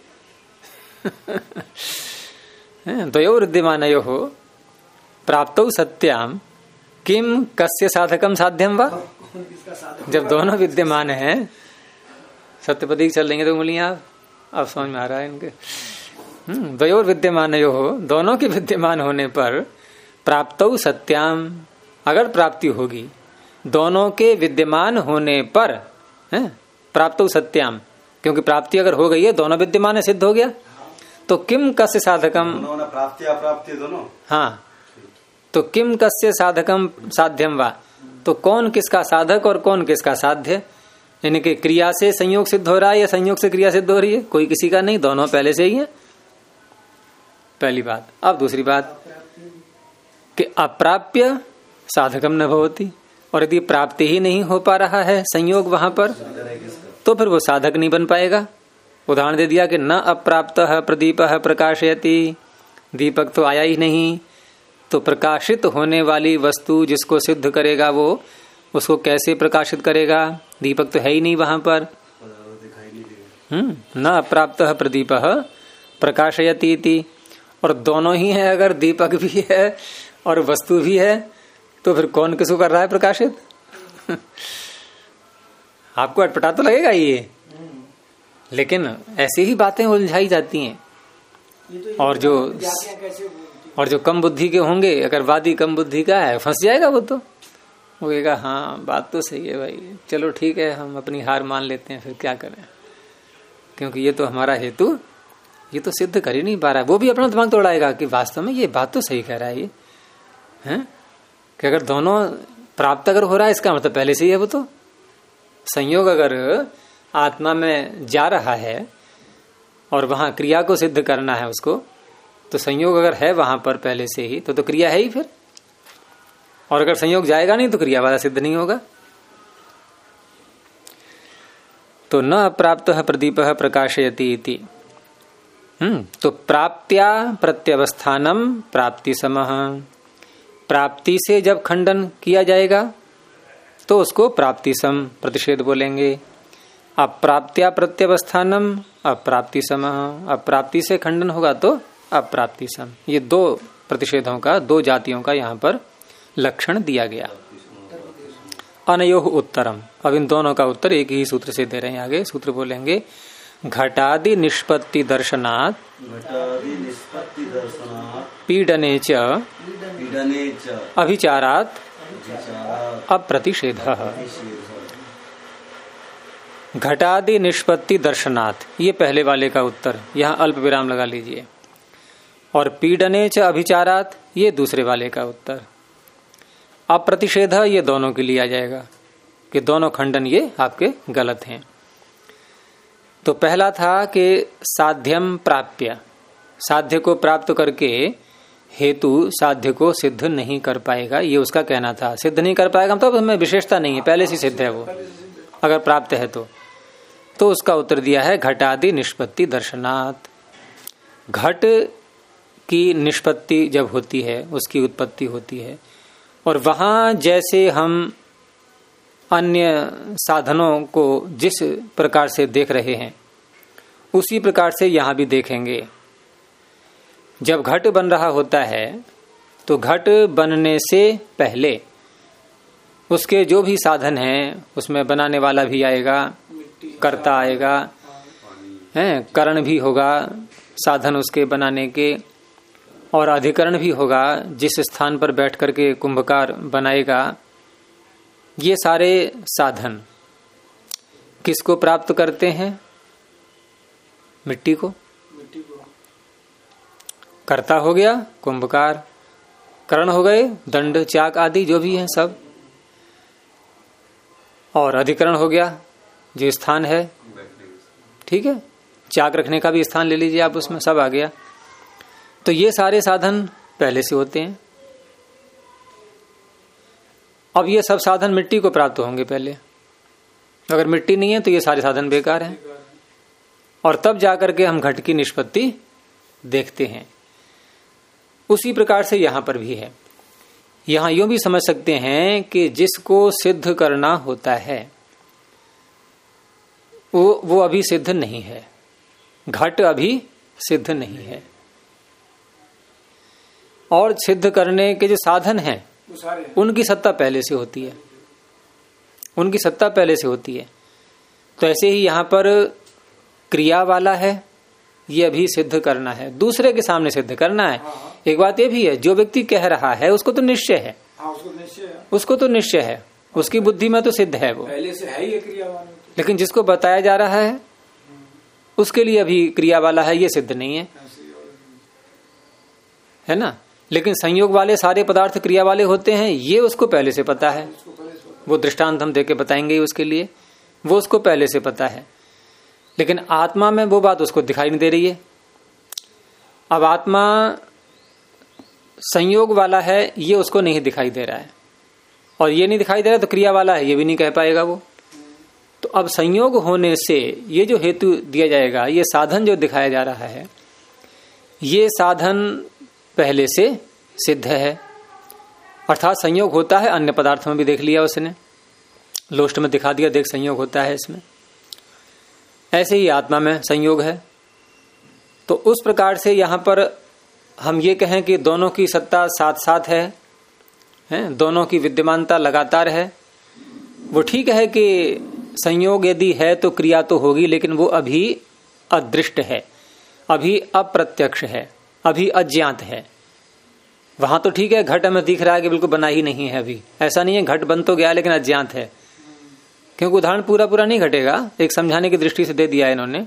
द्वयोर विद्यमानयो हो प्राप्तौ सत्याम किम कस्य साधकम साध्यम वा। जब दोनों विद्यमान हैं, सत्यपदी चल देंगे तो उंगलियां अब समझ में आ रहा है इनके। द्वयोर विद्यमानयो हो, दोनों के विद्यमान होने पर प्राप्तौ सत्याम, अगर प्राप्ति होगी दोनों के विद्यमान होने पर, प्राप्तौ सत्याम, क्योंकि प्राप्ति अगर हो गई है, दोनों विद्यमान है, सिद्ध हो गया, तो किम कस्य साधकम, प्राप्ति अप्राप्ति दोनों, हाँ, तो किम कस्य साधकम साध्यम वा, तो कौन किसका साधक और कौन किसका साध्य? यानी कि क्रिया से संयोग सिद्ध हो रहा है या संयोग से क्रिया सिद्ध हो रही है? कोई किसी का नहीं, दोनों पहले से ही है, पहली बात। अब दूसरी बात कि अप्राप्य साधकम न भवति, और यदि प्राप्ति ही नहीं हो पा रहा है संयोग वहां पर, तो फिर वो साधक नहीं बन पाएगा। उदाहरण दे दिया कि न अप्राप्त प्रदीप प्रकाशयति, दीपक तो आया ही नहीं, तो प्रकाशित होने वाली वस्तु जिसको सिद्ध करेगा वो उसको कैसे प्रकाशित करेगा? दीपक तो है ही नहीं वहां पर। दिखाई नहीं देगा। न अप्राप्त प्रदीप प्रकाशयति इति। और दोनों ही है, अगर दीपक भी है और वस्तु भी है तो फिर कौन किसको कर रहा है प्रकाशित? आपको अटपटा तो लगेगा ये, लेकिन ऐसी ही बातें उलझाई जाती हैं। और जो कम बुद्धि के होंगे, अगर वादी कम बुद्धि का है, फंस जाएगा वो। तो वो कहेगा हाँ बात तो सही है भाई, चलो ठीक है, हम अपनी हार मान लेते हैं, फिर क्या करें, क्योंकि ये तो हमारा हेतु ये तो सिद्ध कर ही नहीं पा रहा है। वो भी अपना दिमाग तोड़ाएगा कि वास्तव में ये बात तो सही कह रहा है ये, हैं कि अगर दोनों प्राप्त अगर हो रहा है इसका मतलब पहले से ही है। वो तो संयोग अगर आत्मा में जा रहा है और वहां क्रिया को सिद्ध करना है उसको, तो संयोग अगर है वहां पर पहले से ही तो क्रिया है ही फिर। और अगर संयोग जाएगा नहीं तो क्रिया वाला सिद्ध नहीं होगा। तो न अप्राप्त प्रदीप प्रकाशयति इति। तो प्राप्त्या प्रत्यवस्थानम प्राप्ति समः। प्राप्ति से जब खंडन किया जाएगा तो उसको प्राप्ति सम प्रतिषेध बोलेंगे। अप्राप्त्या प्रत्यवस्थानम अप्राप्ति समः। अप्राप्ति से खंडन होगा तो अप्राप्ति सम। ये दो प्रतिषेधों का, दो जातियों का यहाँ पर लक्षण दिया गया। अनयोः उत्तरम। अब इन दोनों का उत्तर एक ही सूत्र से दे रहे हैं। आगे सूत्र बोलेंगे घटादि निष्पत्ति दर्शनात् पीडने च अभिचारात् अप्रतिषेधः। घटादि निष्पत्ति दर्शनात्, ये पहले वाले का उत्तर, यहाँ अल्प विराम लगा लीजिए। और पीडने च अभिचारात्, ये दूसरे वाले का उत्तर। अप्रतिषेध ये दोनों के लिए आ जाएगा कि दोनों खंडन ये आपके गलत हैं। तो पहला था कि साध्यम प्राप्य, साध्य को प्राप्त करके हेतु साध्य को सिद्ध नहीं कर पाएगा, ये उसका कहना था। सिद्ध नहीं कर पाएगा मतलब हमें विशेषता नहीं है, पहले से सिद्ध है वो, अगर प्राप्त है तो उसका उत्तर दिया है घटादि निष्पत्ति दर्शनात्। घट की निष्पत्ति जब होती है, उसकी उत्पत्ति होती है, और वहां जैसे हम अन्य साधनों को जिस प्रकार से देख रहे हैं उसी प्रकार से यहां भी देखेंगे। जब घट बन रहा होता है तो घट बनने से पहले उसके जो भी साधन हैं उसमें बनाने वाला भी आएगा, कर्ता आएगा, हैं करण भी होगा साधन उसके बनाने के, और अधिकरण भी होगा जिस स्थान पर बैठ करके कुंभकार बनाएगा। ये सारे साधन किसको प्राप्त करते हैं? मिट्टी को। कर्ता हो गया कुंभकार, करण हो गए दंड चाक आदि जो भी हैं सब, और अधिकरण हो गया जो स्थान है, ठीक है, चाक रखने का भी स्थान ले लीजिए आप, उसमें सब आ गया। तो ये सारे साधन पहले से होते हैं। अब ये सब साधन मिट्टी को प्राप्त होंगे पहले। अगर मिट्टी नहीं है तो ये सारे साधन बेकार हैं, और तब जाकर के हम घट की निष्पत्ति देखते हैं। उसी प्रकार से यहां पर भी है। यहां यूं भी समझ सकते हैं कि जिसको सिद्ध करना होता है वो अभी सिद्ध नहीं है, घट अभी सिद्ध नहीं है, और सिद्ध करने के जो साधन हैं उनकी सत्ता पहले से होती है, उनकी सत्ता पहले से होती है। तो ऐसे ही यहां पर क्रिया वाला है, ये अभी सिद्ध करना है, दूसरे के सामने सिद्ध करना है। एक बात ये भी है, जो व्यक्ति कह रहा है उसको तो निश्चय है, उसको तो निश्चय है, उसकी बुद्धि में तो सिद्ध है वो, पहले से है ये क्रिया वाला। लेकिन जिसको बताया जा रहा है उसके लिए अभी क्रिया वाला है, ये सिद्ध नहीं है ना। लेकिन संयोग वाले सारे पदार्थ क्रिया वाले होते हैं, ये उसको पहले से पता है। वो दृष्टांत हम देके बताएंगे उसके लिए, वो उसको पहले से पता है। लेकिन आत्मा में वो बात उसको दिखाई नहीं दे रही है। अब आत्मा संयोग वाला है, ये उसको नहीं दिखाई दे रहा है, और ये नहीं दिखाई दे रहा तो क्रिया वाला है, ये भी नहीं कह पाएगा वो। तो अब संयोग होने से ये जो हेतु दिया जाएगा, ये साधन जो दिखाया जा रहा है, ये साधन पहले से सिद्ध है, अर्थात संयोग होता है। अन्य पदार्थों में भी देख लिया उसने, लोष्ट में दिखा दिया, देख संयोग होता है इसमें। ऐसे ही आत्मा में संयोग है। तो उस प्रकार से यहां पर हम ये कहें कि दोनों की सत्ता साथ साथ है, दोनों की विद्यमानता लगातार है, वो ठीक है कि संयोग यदि है तो क्रिया तो होगी, लेकिन वो अभी अदृष्ट है, अभी अप्रत्यक्ष है, अभी अज्ञात है। वहां तो ठीक है, घट हमें दिख रहा है कि बिल्कुल बना ही नहीं है अभी, ऐसा नहीं है घट बन तो गया लेकिन अज्ञात है, क्योंकि उदाहरण पूरा नहीं घटेगा, एक समझाने की दृष्टि से दे दिया इन्होंने।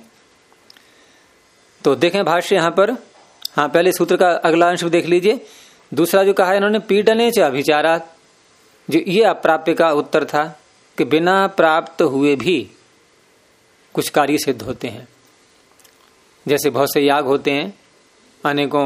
तो देखें भाष्य यहां पर, हाँ पहले सूत्र का अगला अंश देख लीजिए। दूसरा जो कहा है इन्होंने, पीडने च अभिचारात, जो ये अप्राप्य का उत्तर था कि बिना प्राप्त हुए भी कुछ कार्य सिद्ध होते हैं। जैसे बहुत से याग होते हैं अनेकों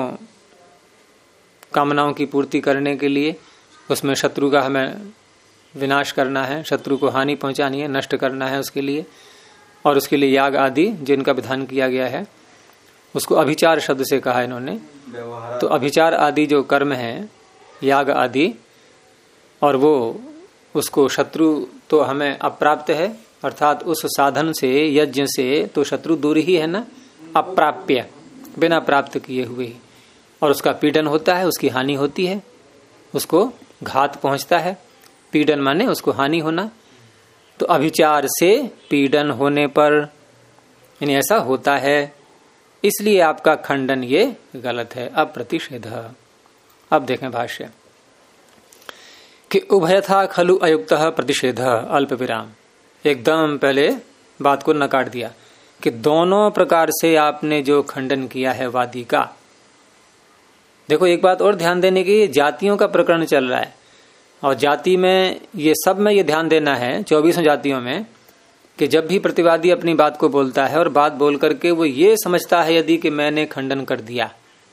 कामनाओं की पूर्ति करने के लिए, उसमें शत्रु का हमें विनाश करना है, शत्रु को हानि पहुंचानी है, नष्ट करना है उसके लिए, और उसके लिए याग आदि जिनका विधान किया गया है उसको अभिचार शब्द से कहा इन्होंने। तो अभिचार आदि जो कर्म है, याग आदि, और वो उसको शत्रु तो हमें अप्राप्त है, अर्थात उस साधन से यज्ञ से तो शत्रु दूर ही है ना, अप्राप्य, बिना प्राप्त किए हुए, और उसका पीड़न होता है, उसकी हानि होती है, उसको घात पहुंचता है। पीड़न माने उसको हानि होना। तो अभिचार से पीड़न होने पर यानी ऐसा होता है, इसलिए आपका खंडन ये गलत है, अप्रतिषेध। अब देखें भाष्य कि उभयथा खलु अयुक्त प्रतिषेध अल्प विराम, एकदम पहले बात को नकार दिया कि दोनों प्रकार से आपने जो खंडन किया है वादी का। देखो एक बात और ध्यान देने की, जातियों का प्रकरण चल रहा है, और जाति में ये सब में ये ध्यान देना है 24 जातियों में कि जब भी प्रतिवादी अपनी बात को बोलता है और बात बोल करके वो ये समझता है यदि कि मैंने खंडन कर दिया,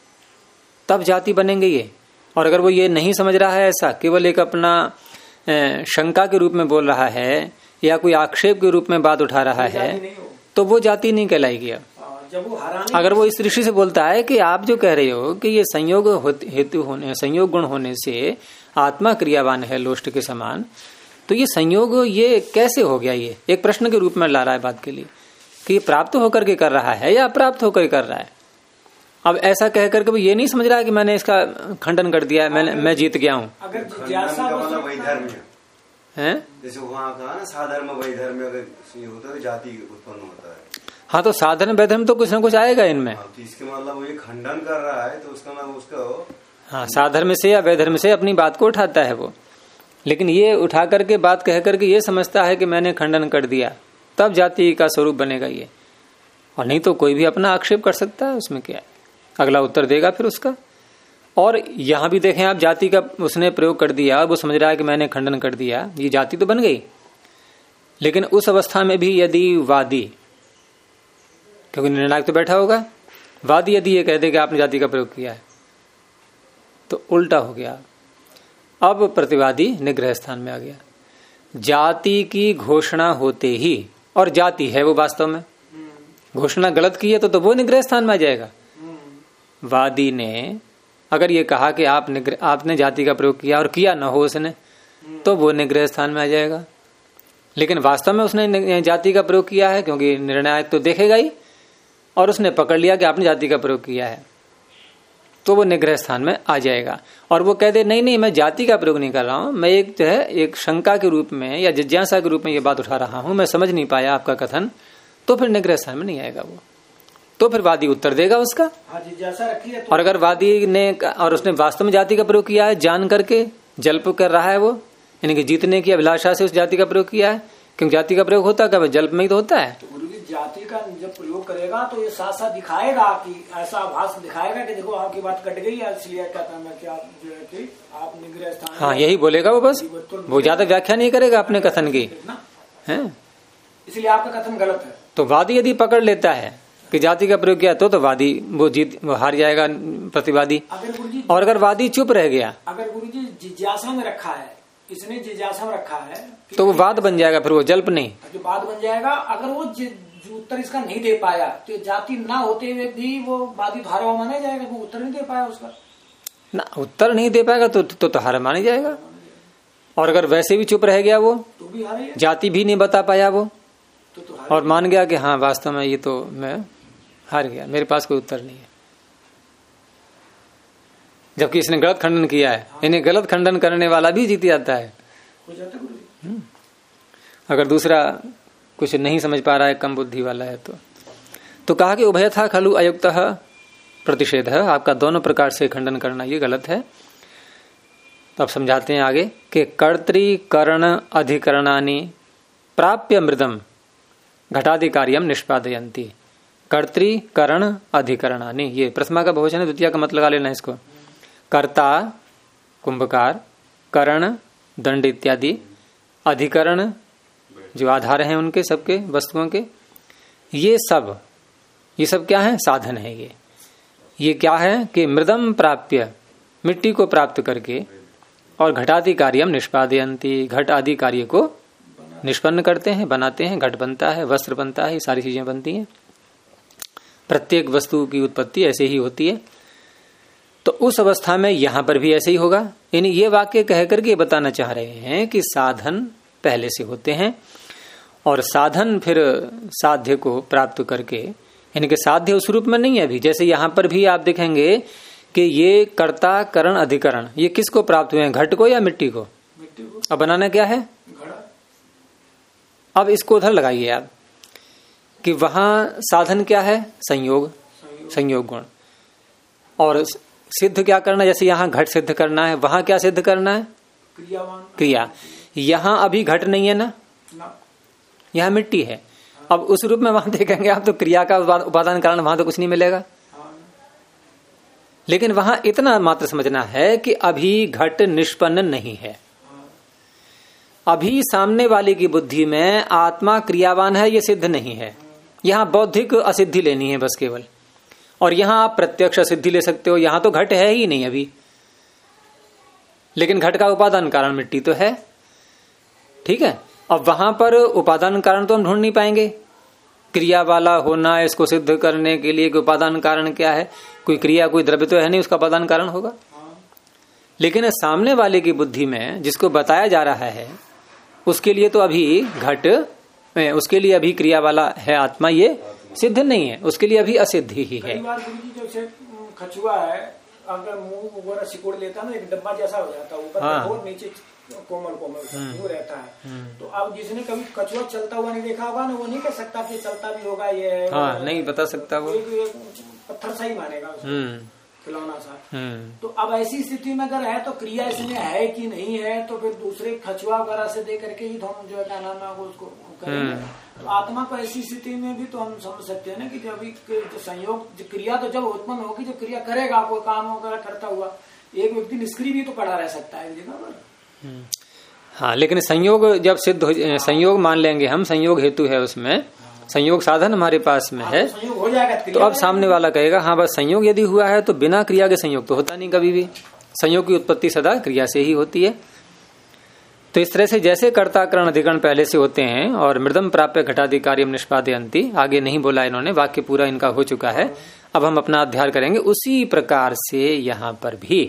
तब जाति बनेंगे ये। और अगर वो ये नहीं समझ रहा है, ऐसा केवल एक अपना शंका के रूप में बोल रहा है या कोई आक्षेप के रूप में बात उठा रहा है, तो वो जाति नहीं कहलाएगी। जब वो अगर वो इस दृष्टि से बोलता है कि आप जो कह रहे हो कि ये संयोग हेतु होने, संयोग गुण होने से आत्मा क्रियावान है लोष्ट के समान, तो ये संयोग ये कैसे हो गया, ये एक प्रश्न के रूप में ला रहा है बात के लिए कि ये प्राप्त होकर के कर रहा है या अप्राप्त होकर कर रहा है। अब ऐसा कह करके वो ये नहीं समझ रहा है कि मैंने इसका खंडन कर दिया है, मैं जीत गया हूँ। अगर जिज्ञासा है, जैसे वहाँ कहा ना साधर्म वैधर्म, अगर होता है जाति उत्पन्न होता है। हाँ, तो साधन वैधर्म तो कुछ ना कुछ आएगा इनमें। तो इसके मतलब वो ये खंडन कर रहा है, तो उसका मतलब उसका हाँ, साधर्म से या वैधर्म से अपनी बात को उठाता है वो, लेकिन ये उठा करके बात कह करके ये समझता है कि मैंने खंडन कर दिया, तब जाति का स्वरूप बनेगा ये, और नहीं तो कोई भी अपना आक्षेप कर सकता है, उसमें क्या है, अगला उत्तर देगा फिर उसका। और यहां भी देखें आप, जाति का उसने प्रयोग कर दिया, वो समझ रहा है कि मैंने खंडन कर दिया, ये जाति तो बन गई। लेकिन उस अवस्था में भी यदि वादी, क्योंकि निर्णायक तो बैठा होगा, वादी यदि ये कह दे कि आपने जाति का प्रयोग किया है, तो उल्टा हो गया। अब प्रतिवादी निग्रह स्थान में आ गया। जाति की घोषणा होते ही, और जाति है वो वास्तव में, घोषणा गलत की है तो वो निग्रह स्थान में आ जाएगा। वादी ने अगर ये कहा कि आपने जाति का प्रयोग किया और किया न हो उसने, तो वो निग्रह स्थान में आ जाएगा। लेकिन वास्तव में उसने जाति का प्रयोग किया है, क्योंकि निर्णायक तो देखेगा ही, और उसने पकड़ लिया कि आपने जाति का प्रयोग किया है, तो वो निग्रह स्थान में आ जाएगा। और वो कह दे नहीं मैं जाति का प्रयोग नहीं कर रहा हूं, मैं एक जो है एक शंका के रूप में या जिज्ञासा के रूप में ये बात उठा रहा हूं, मैं समझ नहीं पाया आपका कथन, तो फिर निग्रह स्थान में नहीं आएगा वो, तो फिर वादी उत्तर देगा उसका। जिज्ञासा रखी है तो। और अगर वादी ने और उसने वास्तव में जाति का प्रयोग किया है, जान करके जल्प कर रहा है वो, यानी कि जीतने की अभिलाषा से उस जाति का प्रयोग किया है, क्योंकि जाति का प्रयोग होता है जल्प में ही तो होता है। तो गुरु जी जाति का जब प्रयोग करेगा तो ये साथ साथ दिखाएगा कि ऐसा आभास दिखाएगा कि देखो आपकी बात कट गई, इसलिए कहता मैं कि आप जो है कि आप निग्रह स्थान। हाँ, यही बोलेगा वो, बस वो ज्यादा व्याख्या नहीं करेगा अपने कथन की, है, इसलिए आपका कथन गलत है। तो वादी यदि पकड़ लेता है कि जाति का प्रयोग किया, तो वादी वो हार जाएगा प्रतिवादी। और अगर वादी चुप रह गया, अगर गुरुजी जिज्ञासा में रखा है, इसने जिज्ञासा में रखा है, तो वो वाद बन जाएगा, फिर वो जल्प नहीं, जो वाद बन जाएगा। अगर वो उत्तर इसका नहीं दे पाया, तो जाति ना होते हुए भी वो वादी धारा माना जाएगा, वो उत्तर नहीं दे पाया उसका। ना उत्तर नहीं दे पाएगा तो हार मान जाएगा। और अगर वैसे भी चुप रह गया वो, तो भी हार है। जाति भी नहीं बता पाया वो, तो और मान गया कि हाँ वास्तव में ये तो मैं हार गया, मेरे पास कोई उत्तर नहीं है, जबकि इसने गलत खंडन किया है। इन्हें गलत खंडन करने वाला भी जीत जाता है। हो जाता है गुरु जी। अगर दूसरा कुछ नहीं समझ पा रहा है, कम बुद्धि वाला है तो कहा कि उभय था खलु अयुक्त प्रतिषेध है, आपका दोनों प्रकार से खंडन करना ये गलत है। तो अब समझाते हैं आगे कि कर्तृकरण अधिकरणानि प्राप्य मृदम घटाधिकार्यम निष्पादयन्ति। कर्तृकरण अधिकरणानि, ये प्रथमा का बहुवचन है, द्वितीय का मत लगा लेना इसको। कर्ता कुंभकार, करण दंड इत्यादि, अधिकरण जो आधार हैं उनके सबके वस्तुओं के, ये सब क्या है? साधन है। ये क्या है कि मृदम प्राप्य, मिट्टी को प्राप्त करके, और घटादि कार्यम निष्पादयन्ति, घट आदि कार्य को निष्पन्न करते हैं, बनाते हैं, घट बनता है, वस्त्र बनता है, ये सारी चीजें बनती हैं। प्रत्येक वस्तु की उत्पत्ति ऐसे ही होती है। तो उस अवस्था में यहां पर भी ऐसे ही होगा। यानी ये वाक्य कह करके बताना चाह रहे हैं कि साधन पहले से होते हैं, और साधन फिर साध्य को प्राप्त करके, यानी कि साध्य उस रूप में नहीं है अभी। जैसे यहां पर भी आप देखेंगे कि ये कर्ता करण अधिकरण, ये किसको प्राप्त हुए हैं? घट को या मिट्टी को? मिट्टी को। अब बनाना क्या है? घड़ा। अब इसको उधर लगाइए आप कि वहां साधन क्या है? संयोग गुण। और सिद्ध क्या करना है? जैसे यहां घट सिद्ध करना है, वहां क्या सिद्ध करना है? क्रिया। यहां अभी घट नहीं है ना, यहां मिट्टी है। अब उस रूप में वहां देखेंगे आप तो क्रिया का उपादान कारण वहां तो कुछ नहीं मिलेगा। लेकिन वहां इतना मात्र समझना है कि अभी घट निष्पन्न नहीं है। अभी सामने वाले की बुद्धि में आत्मा क्रियावान है, ये सिद्ध नहीं है। यहां बौद्धिक असिद्धि लेनी है बस केवल। और यहां आप प्रत्यक्ष असिद्धि ले सकते हो, यहां तो घट है ही नहीं अभी, लेकिन घट का उपादान कारण मिट्टी तो है। ठीक है। अब वहां पर उपादान कारण तो हम ढूंढ नहीं पाएंगे। क्रिया वाला होना इसको सिद्ध करने के लिए उपादान कारण क्या है? कोई क्रिया, कोई द्रव्य तो है नहीं, उसका उपादान कारण होगा। लेकिन सामने वाले की बुद्धि में जिसको बताया जा रहा है उसके लिए तो अभी घट, उसके लिए अभी क्रिया वाला है आत्मा, ये सिद्ध नहीं है, उसके लिए अभी असिद्ध ही है। कई बार गुरुजी जैसे खचुआ है, अगर मुंह वगैरह सिकोड़ लेता ना, एक डब्बा जैसा हो जाता है, ऊपर कठोर, नीचे कोमल यूं रहता है। तो अब जिसने कभी कछुआ चलता हुआ नहीं देखा होगा ना, वो नहीं कह सकता कि चलता भी होगा ये। नहीं बता सकता वो, पत्थर सा ही मानेगा उसको, खिलौना सा। तो अब ऐसी स्थिति में अगर है तो क्रिया इसमें है कि नहीं है, तो फिर दूसरे खचुआ वगैरह से दे करके ही तो हम जो है क्या नाम है उसको करेंगे। तो आत्मा को ऐसी स्थिति में भी तो हम समझ सकते हैं ना कि जब संयोग क्रिया तो जब उत्पन्न होगी, जब क्रिया करेगा कोई काम वगैरह करता हुआ, एक व्यक्ति निष्क्रिय भी तो पड़ा रह सकता है जगह पर। हाँ, लेकिन संयोग जब सिद्ध हो, संयोग मान लेंगे हम, संयोग हेतु है उसमें, संयोग साधन हमारे पास में है, संयोग हो जाएगा। तो अब सामने वाला कहेगा हाँ बस संयोग यदि हुआ है तो बिना क्रिया के संयोग तो होता नहीं कभी भी। संयोग की उत्पत्ति सदा क्रिया से ही होती है। तो इस तरह से जैसे कर्ता करण अधिकरण पहले से होते हैं और मृदम प्राप्य घटादि कार्यम निष्पादयन्ति, आगे नहीं बोला इन्होंने, वाक्य पूरा इनका हो चुका है। अब हम अपना अध्ययन करेंगे। उसी प्रकार से यहाँ पर भी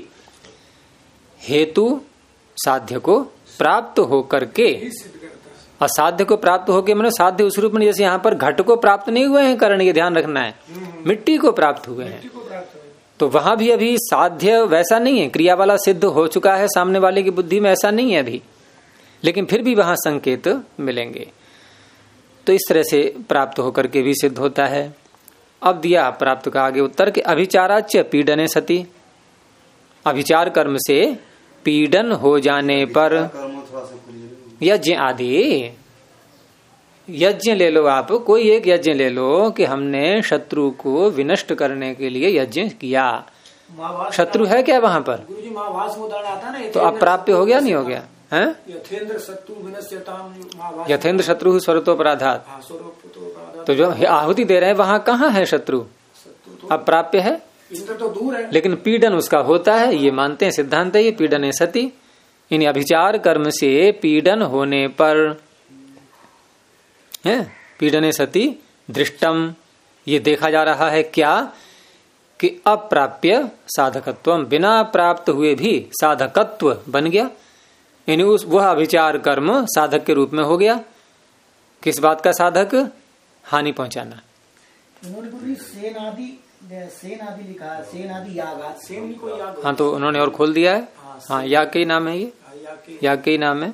हेतु साध्य को प्राप्त होकर के, असाध्य को प्राप्त होके, मैंने साध्य उस रूप में, जैसे यहाँ पर घट को प्राप्त नहीं हुए हैं करण, ये ध्यान रखना है, मिट्टी को प्राप्त हुए हैं। तो वहां भी अभी साध्य वैसा नहीं है, क्रिया वाला सिद्ध हो चुका है सामने वाले की बुद्धि में, ऐसा नहीं है अभी, लेकिन फिर भी वहां संकेत मिलेंगे। तो इस तरह से प्राप्त होकर के भी सिद्ध होता है। अब दिया प्राप्त का आगे उत्तर के अभिचाराच्य पीडने सती, अभिचार कर्म से पीडन हो जाने पर यज्ञ आदि, यज्ञ ले लो आप, कोई एक यज्ञ ले लो कि हमने शत्रु को विनष्ट करने के लिए यज्ञ किया, शत्रु है क्या वहां पर? गुरुजी महाभारत में उदाहरण आता है ना, तो अब प्राप्य हो गया नहीं हो गया है? यथेन्द्र शत्रु स्वरतोपराधात, तो जो आहुति दे रहे हैं वहां कहाँ है शत्रु? अब प्राप्य है, इंद्र तो दूर है, लेकिन पीड़न उसका होता है, ये मानते हैं, सिद्धांत है ये। पीड़न सती, इन अभिचार कर्म से पीड़न होने पर है, पीड़ने सती दृष्टम, ये देखा जा रहा है क्या कि अप्राप्य साधकत्व, बिना प्राप्त हुए भी साधकत्व बन गया, यानी उस वह अभिचार कर्म साधक के रूप में हो गया। किस बात का साधक? हानि पहुंचाना। सेन आदि लिखा है, सेन आदि यागात, सेन भी कोई याग। हाँ, तो उन्होंने और खोल दिया है। हाँ, याग के ही नाम है, ये याग के ही नाम है।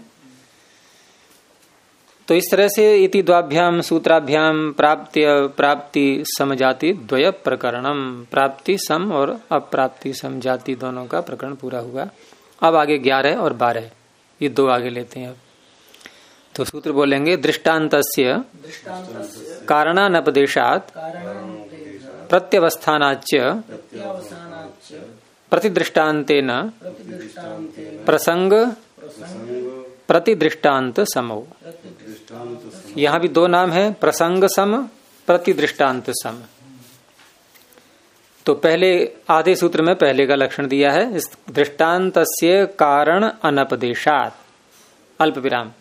तो इस तरह से इति द्वाभ्याम सूत्राभ्याम प्राप्ति समजाति द्वय प्रकरणम, प्राप्ति सम और अप्राप्ति सम जाति दोनों का प्रकरण पूरा हुआ। अब आगे 11 और 12 ये दो आगे लेते हैं। अब तो सूत्र बोलेंगे दृष्टान्तस्य कारणानपदेशात् प्रत्यवस्थानाच्च प्रतिदृष्टान्तेन प्रसंग प्रतिदृष्टान्त समो। यहाँ भी दो नाम है, प्रसंग सम, प्रतिदृष्टान्त सम। तो पहले आधे सूत्र में पहले का लक्षण दिया है, इस दृष्टान्तस्य कारण अनपदेशात् अल्प विराम।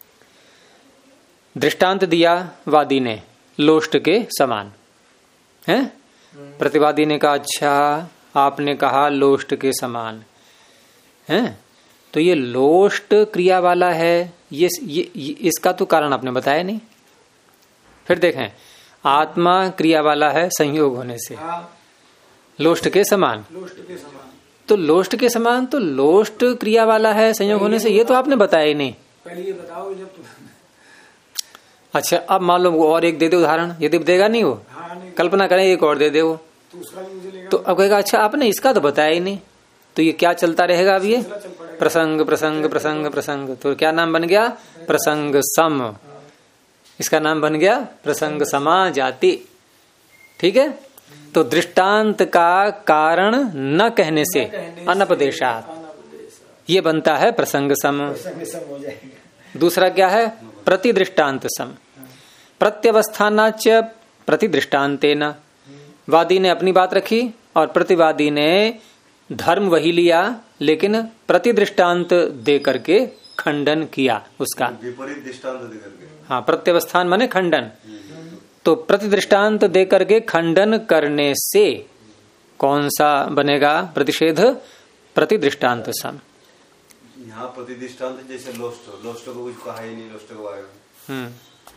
दृष्टांत दिया वादी ने लोष्ट के समान है। प्रतिवादी ने कहा अच्छा आपने कहा लोष्ट के समान है, तो ये लोष्ट क्रिया वाला है, ये इसका तो कारण आपने बताया नहीं। फिर देखें, आत्मा क्रिया वाला है संयोग होने से, लोष्ट के समान, तो लोष्ट के समान तो लोष्ट क्रिया वाला है संयोग होने से, ये तो आपने बताया ही नहीं। पहले ये बताओ जब अच्छा, अब मान लो वो और एक दे दे उदाहरण, यदि देगा नहीं वो, कल्पना करें एक और दे दे वो, तो अब कहेगा अच्छा आपने इसका तो बताया ही नहीं, तो ये क्या चलता रहेगा अब? ये प्रसंग प्रसंग प्रसंग प्रसंग, तो क्या नाम बन गया? प्रसंग सम। इसका नाम बन गया प्रसंग समा जाति। ठीक है, तो दृष्टांत का कारण न कहने से अनपदेशात् ये बनता है प्रसंग सम। दूसरा क्या है? प्रतिदृष्टांत सम। प्रत्यवस्थानाच प्रतिदृष्टांतेन, वादी ने अपनी बात रखी और प्रतिवादी ने धर्म वही लिया, लेकिन प्रतिदृष्टांत दे करके खंडन किया उसका, विपरीत दृष्टांत दे करके। हाँ, प्रत्यवस्थान माने खंडन, तो प्रतिदृष्टांत दे करके खंडन करने से कौन सा बनेगा प्रतिषेध? प्रतिदृष्टांत सम। यहाँ प्रतिदृष्टांत जैसे लोष्ट को कुछ कहा ही नहीं, लोष्ट के बारे में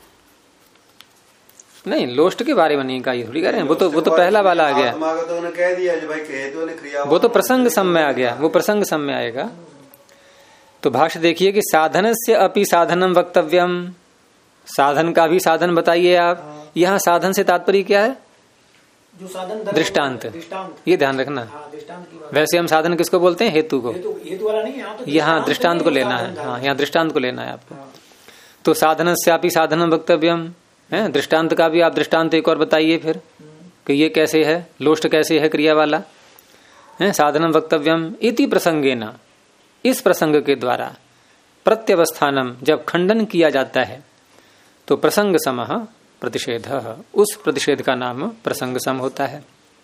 नहीं, लोष्ट के बारे में नहीं कहा, ये थोड़ी कह रहे हैं, वो तो पहला वाला आ गया, आत्मा का तो उन्होंने कह दिया भाई हेतु ने क्रिया, वो तो प्रसंग सम में आ गया, वो प्रसंग सम में आएगा। तो भाष्य देखिए कि साधन से अपि साधनम वक्तव्यम, साधन का भी साधन बताइए आप। यहाँ साधन से तात्पर्य क्या है? जो साधन दृष्टांत, ये ध्यान रखना। वैसे हम साधन किसको बोलते हैं? हेतु को। हेतु वाला नहीं, यहाँ दृष्टांत को लेना है। हाँ, यहाँ दृष्टांत को लेना है आपको। तो साधन से अपि साधनम वक्तव्यम है, दृष्टांत का भी आप दृष्टांत एक और बताइए फिर कि ये कैसे है, लोष्ट कैसे है क्रिया वाला है। साधनम वक्तव्यम इति प्रसंगेन, इस प्रसंग के द्वारा प्रत्यवस्थानम जब खंडन किया जाता है तो प्रसंग समः प्रतिषेध, उस प्रतिषेध का नाम प्रसंग सम होता है।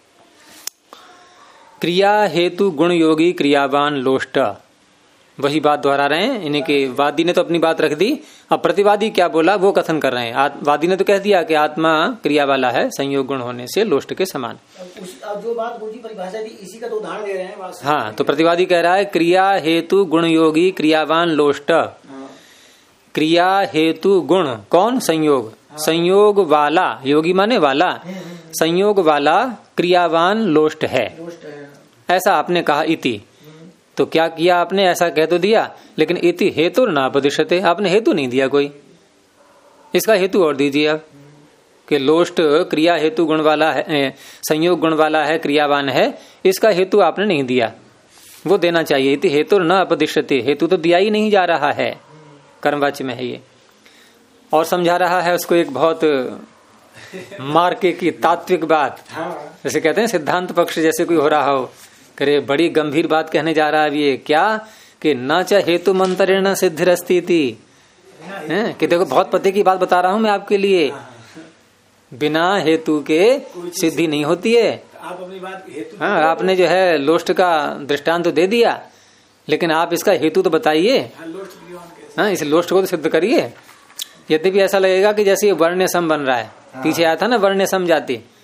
क्रिया हेतु गुण योगी क्रियावान लोष्ट, वही बात दोहरा रहे हैं। इन्हीं के वादी ने तो अपनी बात रख दी, अब प्रतिवादी क्या बोला वो कथन कर रहे हैं। वादी ने तो कह दिया कि आत्मा क्रिया वाला है संयोग गुण होने से लोष्ट के समान। अब जो बात गुरुजी परिभाषा दी इसी का तो उदाहरण दे रहे हैं। हाँ, तो प्रतिवादी कह रहा है क्रिया हेतु गुण योगी क्रियावान लोष्ट। क्रिया हेतु गुण कौन? संयोग, संयोग वाला, योगी माने वाला, संयोग वाला क्रियावान लोष्ट है, ऐसा आपने कहा। इति, तो क्या किया आपने? ऐसा कह तो दिया, लेकिन इति हेतु न उपदिश्यते, आपने हेतु नहीं दिया कोई। इसका हेतु और दीजिए आप कि लोष्ट क्रिया हेतु गुण वाला है, संयोग गुण वाला है, क्रियावान है, इसका हेतु आपने नहीं दिया, वो देना चाहिए। इति हेतु न उपदिश्यते, हेतु तो दिया ही नहीं जा रहा है, कर्मवाच्य में है ये। और समझा रहा है उसको एक बहुत मार्के की तात्विक बात, जैसे कहते हैं सिद्धांत पक्ष जैसे कोई हो रहा हो, करे बड़ी गंभीर बात कहने जा रहा है ये, क्या कि न च हेतु मंत्रेण सिद्धिरस्ति थी, कि देखो बहुत पते की बात बता रहा हूं मैं आपके लिए, बिना हेतु के सिद्धि नहीं होती है। आप अपनी बात हेतु, हाँ, आपने जो है लोष्ट का दृष्टांत तो दे दिया, लेकिन आप इसका हेतु तो बताइए। हाँ, इस लोष्ट को तो सिद्ध करिए। यद्यपि ऐसा लगेगा कि जैसे ये वर्ण्य सम बन रहा है, पीछे आया था ना वर्ण्य सम जाति,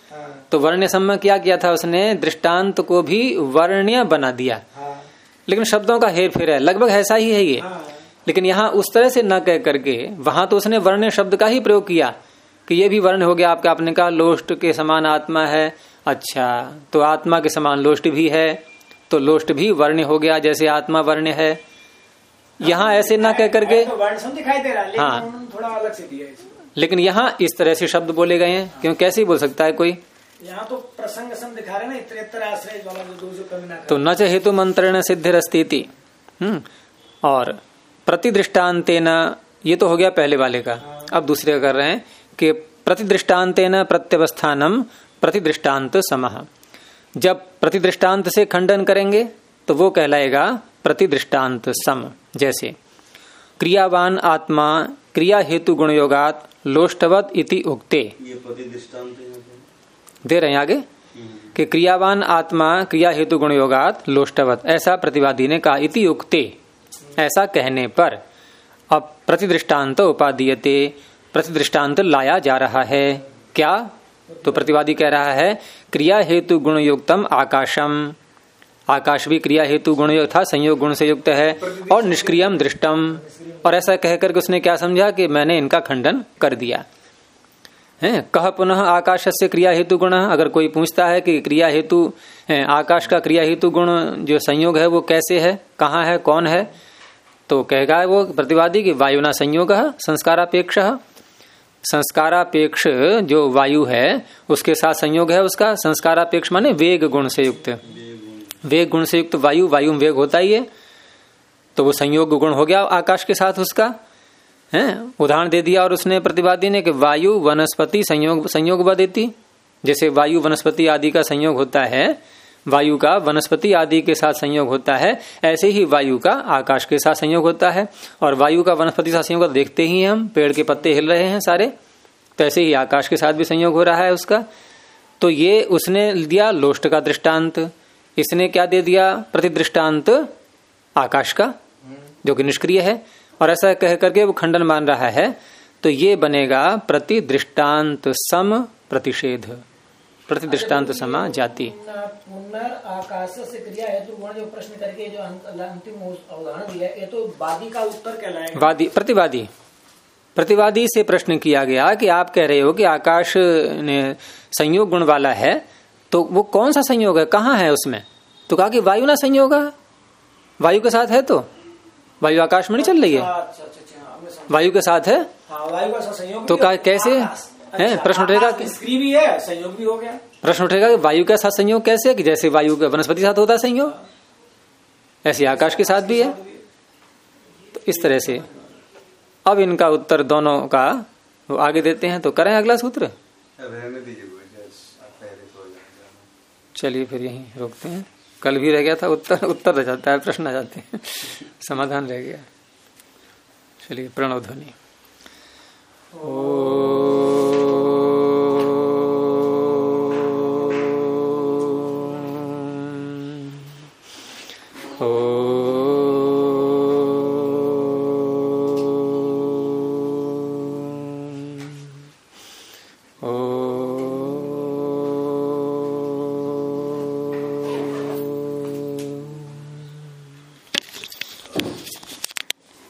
तो वर्ण्य सम में क्या किया था उसने, दृष्टांत को भी वर्ण्य बना दिया। लेकिन शब्दों का हेर फेर है, लगभग ऐसा ही है ये। लेकिन यहाँ उस तरह से न कह करके वहां तो उसने वर्ण्य शब्द का ही प्रयोग किया कि ये भी वर्ण हो गया आपका। आपने कहा लोष्ट के समान आत्मा है, अच्छा तो आत्मा के समान लोष्ट भी है, तो लोष्ट भी वर्ण हो गया जैसे आत्मा वर्ण है। यहाँ ऐसे ना कह करके दिखाई दे रहा है, हाँ थोड़ा अलग से दिया है। लेकिन यहाँ इस तरह से शब्द बोले गए हैं, क्यों कैसे बोल सकता है कोई। यहाँ तो प्रसंग सम दिखा रहे ना, इतर आश्रय वाला जो कमी ना तो न च हेतु मंत्रेण सिद्धिरस्तीति। और प्रतिदृष्टान्तेन, ये तो हो गया पहले वाले का। अब दूसरे का कर रहे हैं कि प्रतिदृष्टान्तेन प्रत्यवस्थानम प्रतिदृष्टान्त समः। जब प्रतिदृष्टांत से खंडन करेंगे तो वो कहलाएगा प्रतिदृष्टांत सम। जैसे क्रियावान आत्मा क्रिया हेतु गुणयोगात लोष्टवत इति उक्ते, ये प्रतिदृष्टांत दे रहे हैं आगे कि क्रियावान आत्मा क्रिया हेतु गुणयोगात लोष्टवत, ऐसा प्रतिवादी ने कहा। इति उक्ते, ऐसा कहने पर अब प्रतिदृष्टांत उपादीयते, प्रतिदृष्टांत लाया जा रहा है। क्या, तो प्रतिवादी कह रहा है क्रिया हेतु गुण युक्तम आकाशम, आकाश भी क्रिया हेतु गुण युक्त था, संयोग गुण से युक्त है, और निष्क्रियम दृष्टम। और ऐसा कहकर के उसने क्या समझा कि मैंने इनका खंडन कर दिया है। कह पुनः आकाश से क्रिया हेतु गुण, अगर कोई पूछता है कि क्रिया हेतु आकाश का क्रिया हेतु गुण जो संयोग है वो कैसे है, कहाँ है, कौन है, तो कहेगा वो प्रतिवादी कि वायुना संयोग संस्कारापेक्ष, संस्कारापेक्ष जो वायु है उसके साथ संयोग है उसका। संस्कारापेक्ष माने वेग गुण से युक्त, वेग गुण से युक्त वायु, वायु में वेग होता ही है, तो वो संयोग गुण हो गया आकाश के साथ उसका है। उदाहरण दे दिया और उसने प्रतिवादी ने कि वायु वनस्पति संयोग देती, जैसे वायु वनस्पति आदि का संयोग होता है, वायु का वनस्पति आदि के साथ संयोग होता है, ऐसे ही वायु का आकाश के साथ संयोग होता है। और वायु का वनस्पति साथ संयोग देखते ही हम, पेड़ के पत्ते हिल रहे हैं सारे, तो ऐसे ही आकाश के साथ भी संयोग हो रहा है उसका। तो ये उसने दिया लोष्ट का दृष्टांत, इसने क्या दे दिया, प्रतिदृष्टांत आकाश का जो कि निष्क्रिय है। और ऐसा कह करके वो खंडन मान रहा है, तो ये बनेगा प्रतिदृष्टांत सम प्रतिषेध, प्रतिदृष्टांत समा जाति। आकाश से क्रिया हेतु गुण जो प्रश्न करके जो अंतिम उदाहरण दिया, ये तो वादी का उत्तर कहलाएगा। वादी, प्रतिवादी से प्रश्न किया गया कि आप कह रहे हो कि आकाश ने संयोग गुण वाला है, तो वो कौन सा संयोग है, कहाँ है उसमें, तो कहा कि वायु ना संयोग है, वायु के साथ है, तो वायु आकाश में नहीं चल रही है, वायु के साथ है, वायु का संयोग, तो कहा कैसे है। प्रश्न उठेगा कि भी है, संयोग भी हो गया। प्रश्न उठेगा कि वायु के साथ संयोग कैसे, कि जैसे वायु के वनस्पति साथ होता है संयोग, ऐसे आकाश के साथ भी है। तो इस तरह से अब इनका उत्तर दोनों का वो आगे देते हैं। तो करें अगला सूत्र, चलिए फिर यहीं रोकते हैं। कल भी रह गया था उत्तर रह जाता है, प्रश्न आ जाते हैं, समाधान रह गया। चलिए प्रणव ध्वनि।